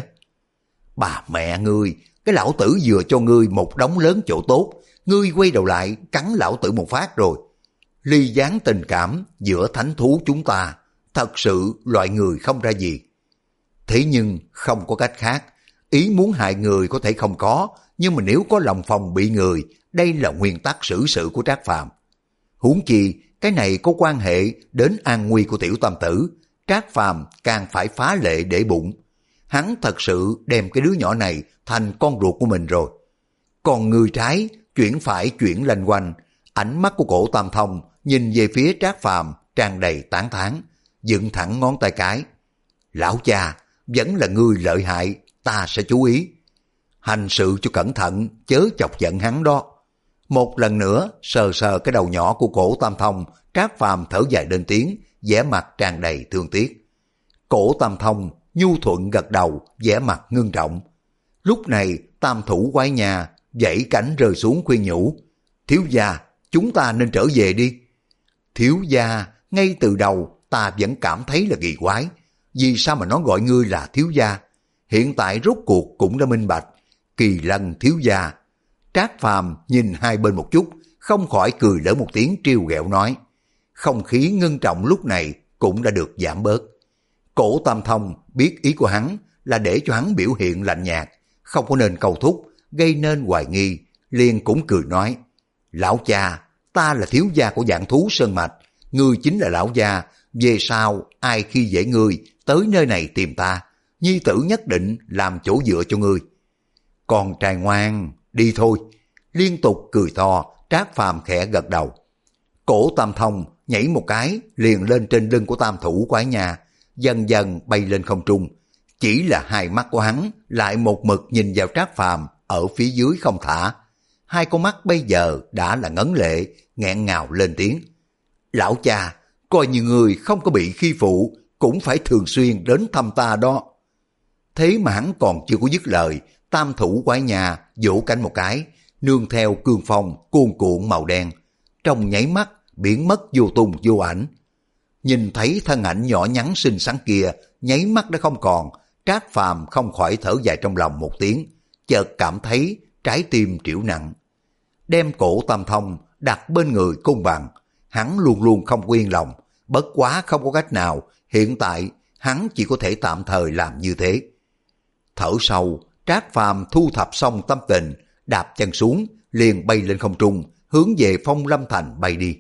Bà mẹ ngươi, cái lão tử vừa cho ngươi một đống lớn chỗ tốt, ngươi quay đầu lại cắn lão tử một phát rồi. Ly gián tình cảm giữa thánh thú chúng ta, thật sự loại người không ra gì. Thế nhưng không có cách khác, ý muốn hại người có thể không có, nhưng mà nếu có lòng phòng bị người, đây là nguyên tắc xử sự của Trác Phàm. Huống chi, cái này có quan hệ đến an nguy của Tiểu Tam Tử, Trác Phàm càng phải phá lệ để bụng. Hắn thật sự đem cái đứa nhỏ này thành con ruột của mình rồi. Còn người trái, chuyển phải chuyển lanh quanh, ánh mắt của Cổ Tam Thông nhìn về phía Trác Phàm tràn đầy tán thán, dựng thẳng ngón tay cái. Lão cha, vẫn là ngươi lợi hại, ta sẽ chú ý. Hành sự cho cẩn thận, chớ chọc giận hắn đó. Một lần nữa, sờ sờ cái đầu nhỏ của Cổ Tam Thông, Trác Phàm thở dài lên tiếng, vẻ mặt tràn đầy thương tiếc. Cổ Tam Thông nhu thuận gật đầu, vẻ mặt ngưng trọng. Lúc này, tam thủ quái nhà, dãy cánh rơi xuống khuyên nhủ. Thiếu gia, chúng ta nên trở về đi. Thiếu gia, ngay từ đầu ta vẫn cảm thấy là kỳ quái. Vì sao mà nó gọi ngươi là thiếu gia? Hiện tại rốt cuộc cũng đã minh bạch. Kỳ Lân thiếu gia. Trác Phàm nhìn hai bên một chút, không khỏi cười đỡ một tiếng trêu ghẹo nói. Không khí ngưng trọng lúc này cũng đã được giảm bớt. Cổ Tam Thông biết ý của hắn là để cho hắn biểu hiện lạnh nhạt, không có nên cầu thúc, gây nên hoài nghi, liền cũng cười nói. Lão cha, ta là thiếu gia của dạng thú sơn mạch, ngươi chính là lão gia, về sau ai khi dễ ngươi tới nơi này tìm ta, nhi tử nhất định làm chỗ dựa cho ngươi. Con trai ngoan, đi thôi. Liên tục cười to, Trác Phàm khẽ gật đầu. Cổ Tam Thông nhảy một cái liền lên trên lưng của tam thủ quái nhà, dần dần bay lên không trung. Chỉ là hai mắt của hắn lại một mực nhìn vào Trác Phàm ở phía dưới không thả. Hai con mắt bây giờ đã là ngấn lệ, nghẹn ngào lên tiếng. Lão cha, coi như người không có bị khi phụ, cũng phải thường xuyên đến thăm ta đó. Thế mà hắn còn chưa có dứt lời, tam thủ quái nhà vỗ cánh một cái, nương theo cương phong cuồn cuộn màu đen, trong nháy mắt biến mất vô tung vô ảnh. Nhìn thấy thân ảnh nhỏ nhắn xinh xắn kia nháy mắt đã không còn, Trác Phàm không khỏi thở dài trong lòng một tiếng, chợt cảm thấy trái tim trĩu nặng. Đem Cổ Tam Thông đặt bên người Côn Bằng, hắn luôn luôn không yên lòng, bất quá không có cách nào, hiện tại hắn chỉ có thể tạm thời làm như thế. Thở sâu, Trác Phàm thu thập xong tâm tình, đạp chân xuống, liền bay lên không trung, hướng về Phong Lâm Thành bay đi.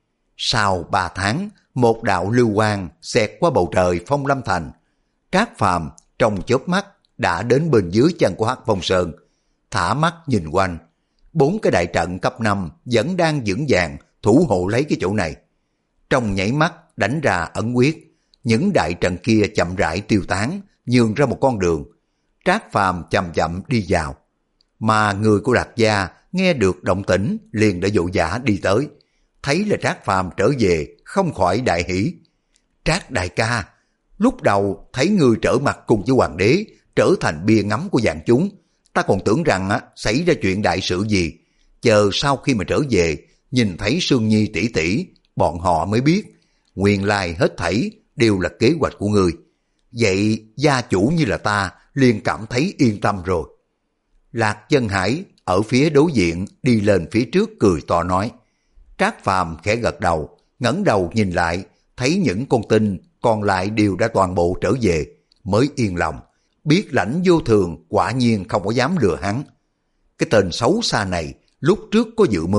Sau ba tháng, một đạo lưu quang xẹt qua bầu trời Phong Lâm Thành. Trác Phàm trong chớp mắt đã đến bên dưới chân của Hắc Phong Sơn, thả mắt nhìn quanh. Bốn cái đại trận cấp năm vẫn đang vững vàng thủ hộ lấy cái chỗ này. Trong nhảy mắt đánh ra ẩn quyết, những đại trận kia chậm rãi tiêu tán, nhường ra một con đường. Trác Phàm chậm chậm đi vào, mà người của Lạc Gia nghe được động tĩnh liền đã vội vã đi tới, thấy là Trác Phàm trở về không khỏi đại hỉ. Trác đại ca, lúc đầu thấy người trở mặt cùng với hoàng đế, trở thành bia ngắm của vạn chúng, ta còn tưởng rằng á xảy ra chuyện đại sự gì, chờ sau khi mà trở về nhìn thấy Sương Nhi tỷ tỷ, bọn họ mới biết nguyên lai hết thảy đều là kế hoạch của ngươi. Vậy gia chủ như là ta liền cảm thấy yên tâm rồi. Lạc Chân Hải ở phía đối diện đi lên phía trước cười to nói. Trác Phàm khẽ gật đầu, ngẩng đầu nhìn lại, thấy những con tin còn lại đều đã toàn bộ trở về, mới yên lòng, biết Lãnh Vô Thường quả nhiên không có dám lừa hắn. Cái tên xấu xa này lúc trước có dự mưu,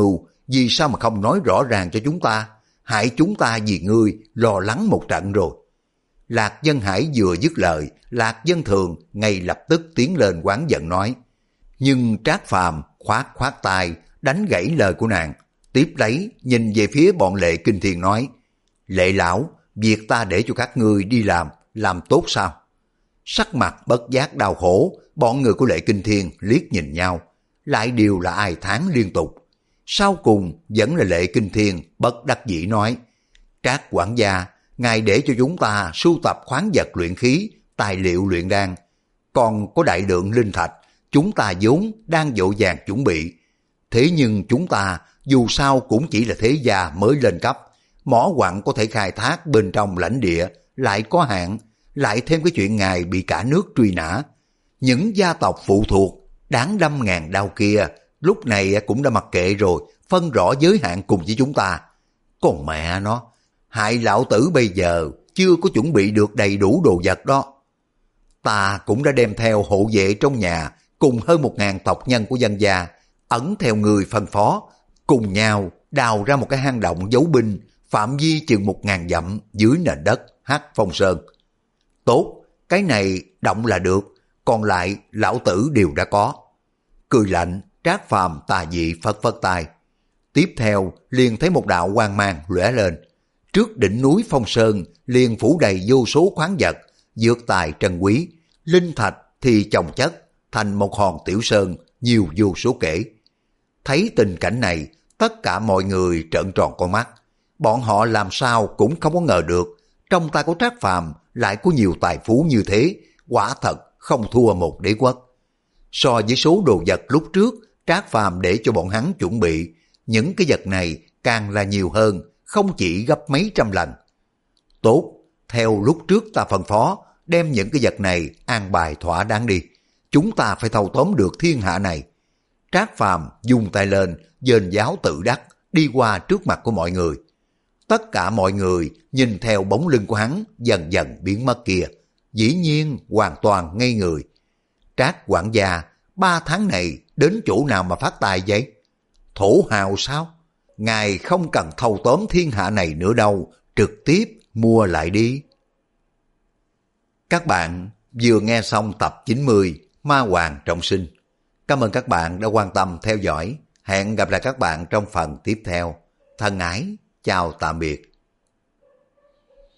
vì sao mà không nói rõ ràng cho chúng ta, hại chúng ta vì ngươi lo lắng một trận rồi. Lạc Dân Hải vừa dứt lời, Lạc Dân Thường ngay lập tức tiến lên oán giận nói. Nhưng Trác Phàm khoát khoát tay đánh gãy lời của nàng, tiếp lấy nhìn về phía bọn Lệ Kinh Thiên nói, Lệ lão, việc ta để cho các ngươi đi làm, làm tốt sao? Sắc mặt bất giác đau khổ, bọn người của Lệ Kinh Thiên liếc nhìn nhau, lại đều là ai thán liên tục. Sau cùng vẫn là Lệ Kinh Thiên bất đắc dĩ nói, Trác quản gia, ngài để cho chúng ta sưu tập khoáng vật luyện khí, tài liệu luyện đan, còn có đại lượng linh thạch, chúng ta vốn đang vội vàng chuẩn bị. Thế nhưng chúng ta dù sao cũng chỉ là thế gia mới lên cấp, mỏ quặng có thể khai thác bên trong lãnh địa lại có hạn, lại thêm cái chuyện ngài bị cả nước truy nã. Những gia tộc phụ thuộc đáng đâm ngàn đau kia lúc này cũng đã mặc kệ rồi, phân rõ giới hạn cùng với chúng ta. Còn mẹ nó, hại lão tử bây giờ chưa có chuẩn bị được đầy đủ đồ vật đó. Ta cũng đã đem theo hộ vệ trong nhà cùng hơn một ngàn tộc nhân của dân gia, ẩn theo người phân phó, cùng nhau đào ra một cái hang động giấu binh, phạm vi chừng một ngàn dặm dưới nền đất Hắc Phong Sơn. Tốt, cái này động là được, còn lại lão tử đều đã có. Cười lạnh, Trác Phàm tà dị phất phất tay. Tiếp theo liền thấy một đạo quang mang lóe lên. Trước đỉnh núi Phong Sơn liền phủ đầy vô số khoáng vật, dược tài trân quý, linh thạch thì chồng chất thành một hòn tiểu sơn nhiều vô số kể. Thấy tình cảnh này, tất cả mọi người trợn tròn con mắt. Bọn họ làm sao cũng không có ngờ được, trong tay của Trác Phàm lại có nhiều tài phú như thế, quả thật không thua một đế quốc. So với số đồ vật lúc trước Trác Phàm để cho bọn hắn chuẩn bị, những cái vật này càng là nhiều hơn, không chỉ gấp mấy trăm lần. Tốt, theo lúc trước ta phân phó, đem những cái vật này an bài thỏa đáng đi. Chúng ta phải thâu tóm được thiên hạ này. Trác Phàm dùng tay lên, dền giáo tự đắc, đi qua trước mặt của mọi người. Tất cả mọi người nhìn theo bóng lưng của hắn dần dần biến mất kia, dĩ nhiên hoàn toàn ngây người. Trác quản gia, ba tháng này đến chỗ nào mà phát tài vậy? Thổ hào sao? Ngài không cần thâu tóm thiên hạ này nữa đâu, trực tiếp mua lại đi. Các bạn vừa nghe xong tập chín mươi Ma Hoàng Trọng Sinh. Cảm ơn các bạn đã quan tâm theo dõi. Hẹn gặp lại các bạn trong phần tiếp theo. Thân ái, chào tạm biệt.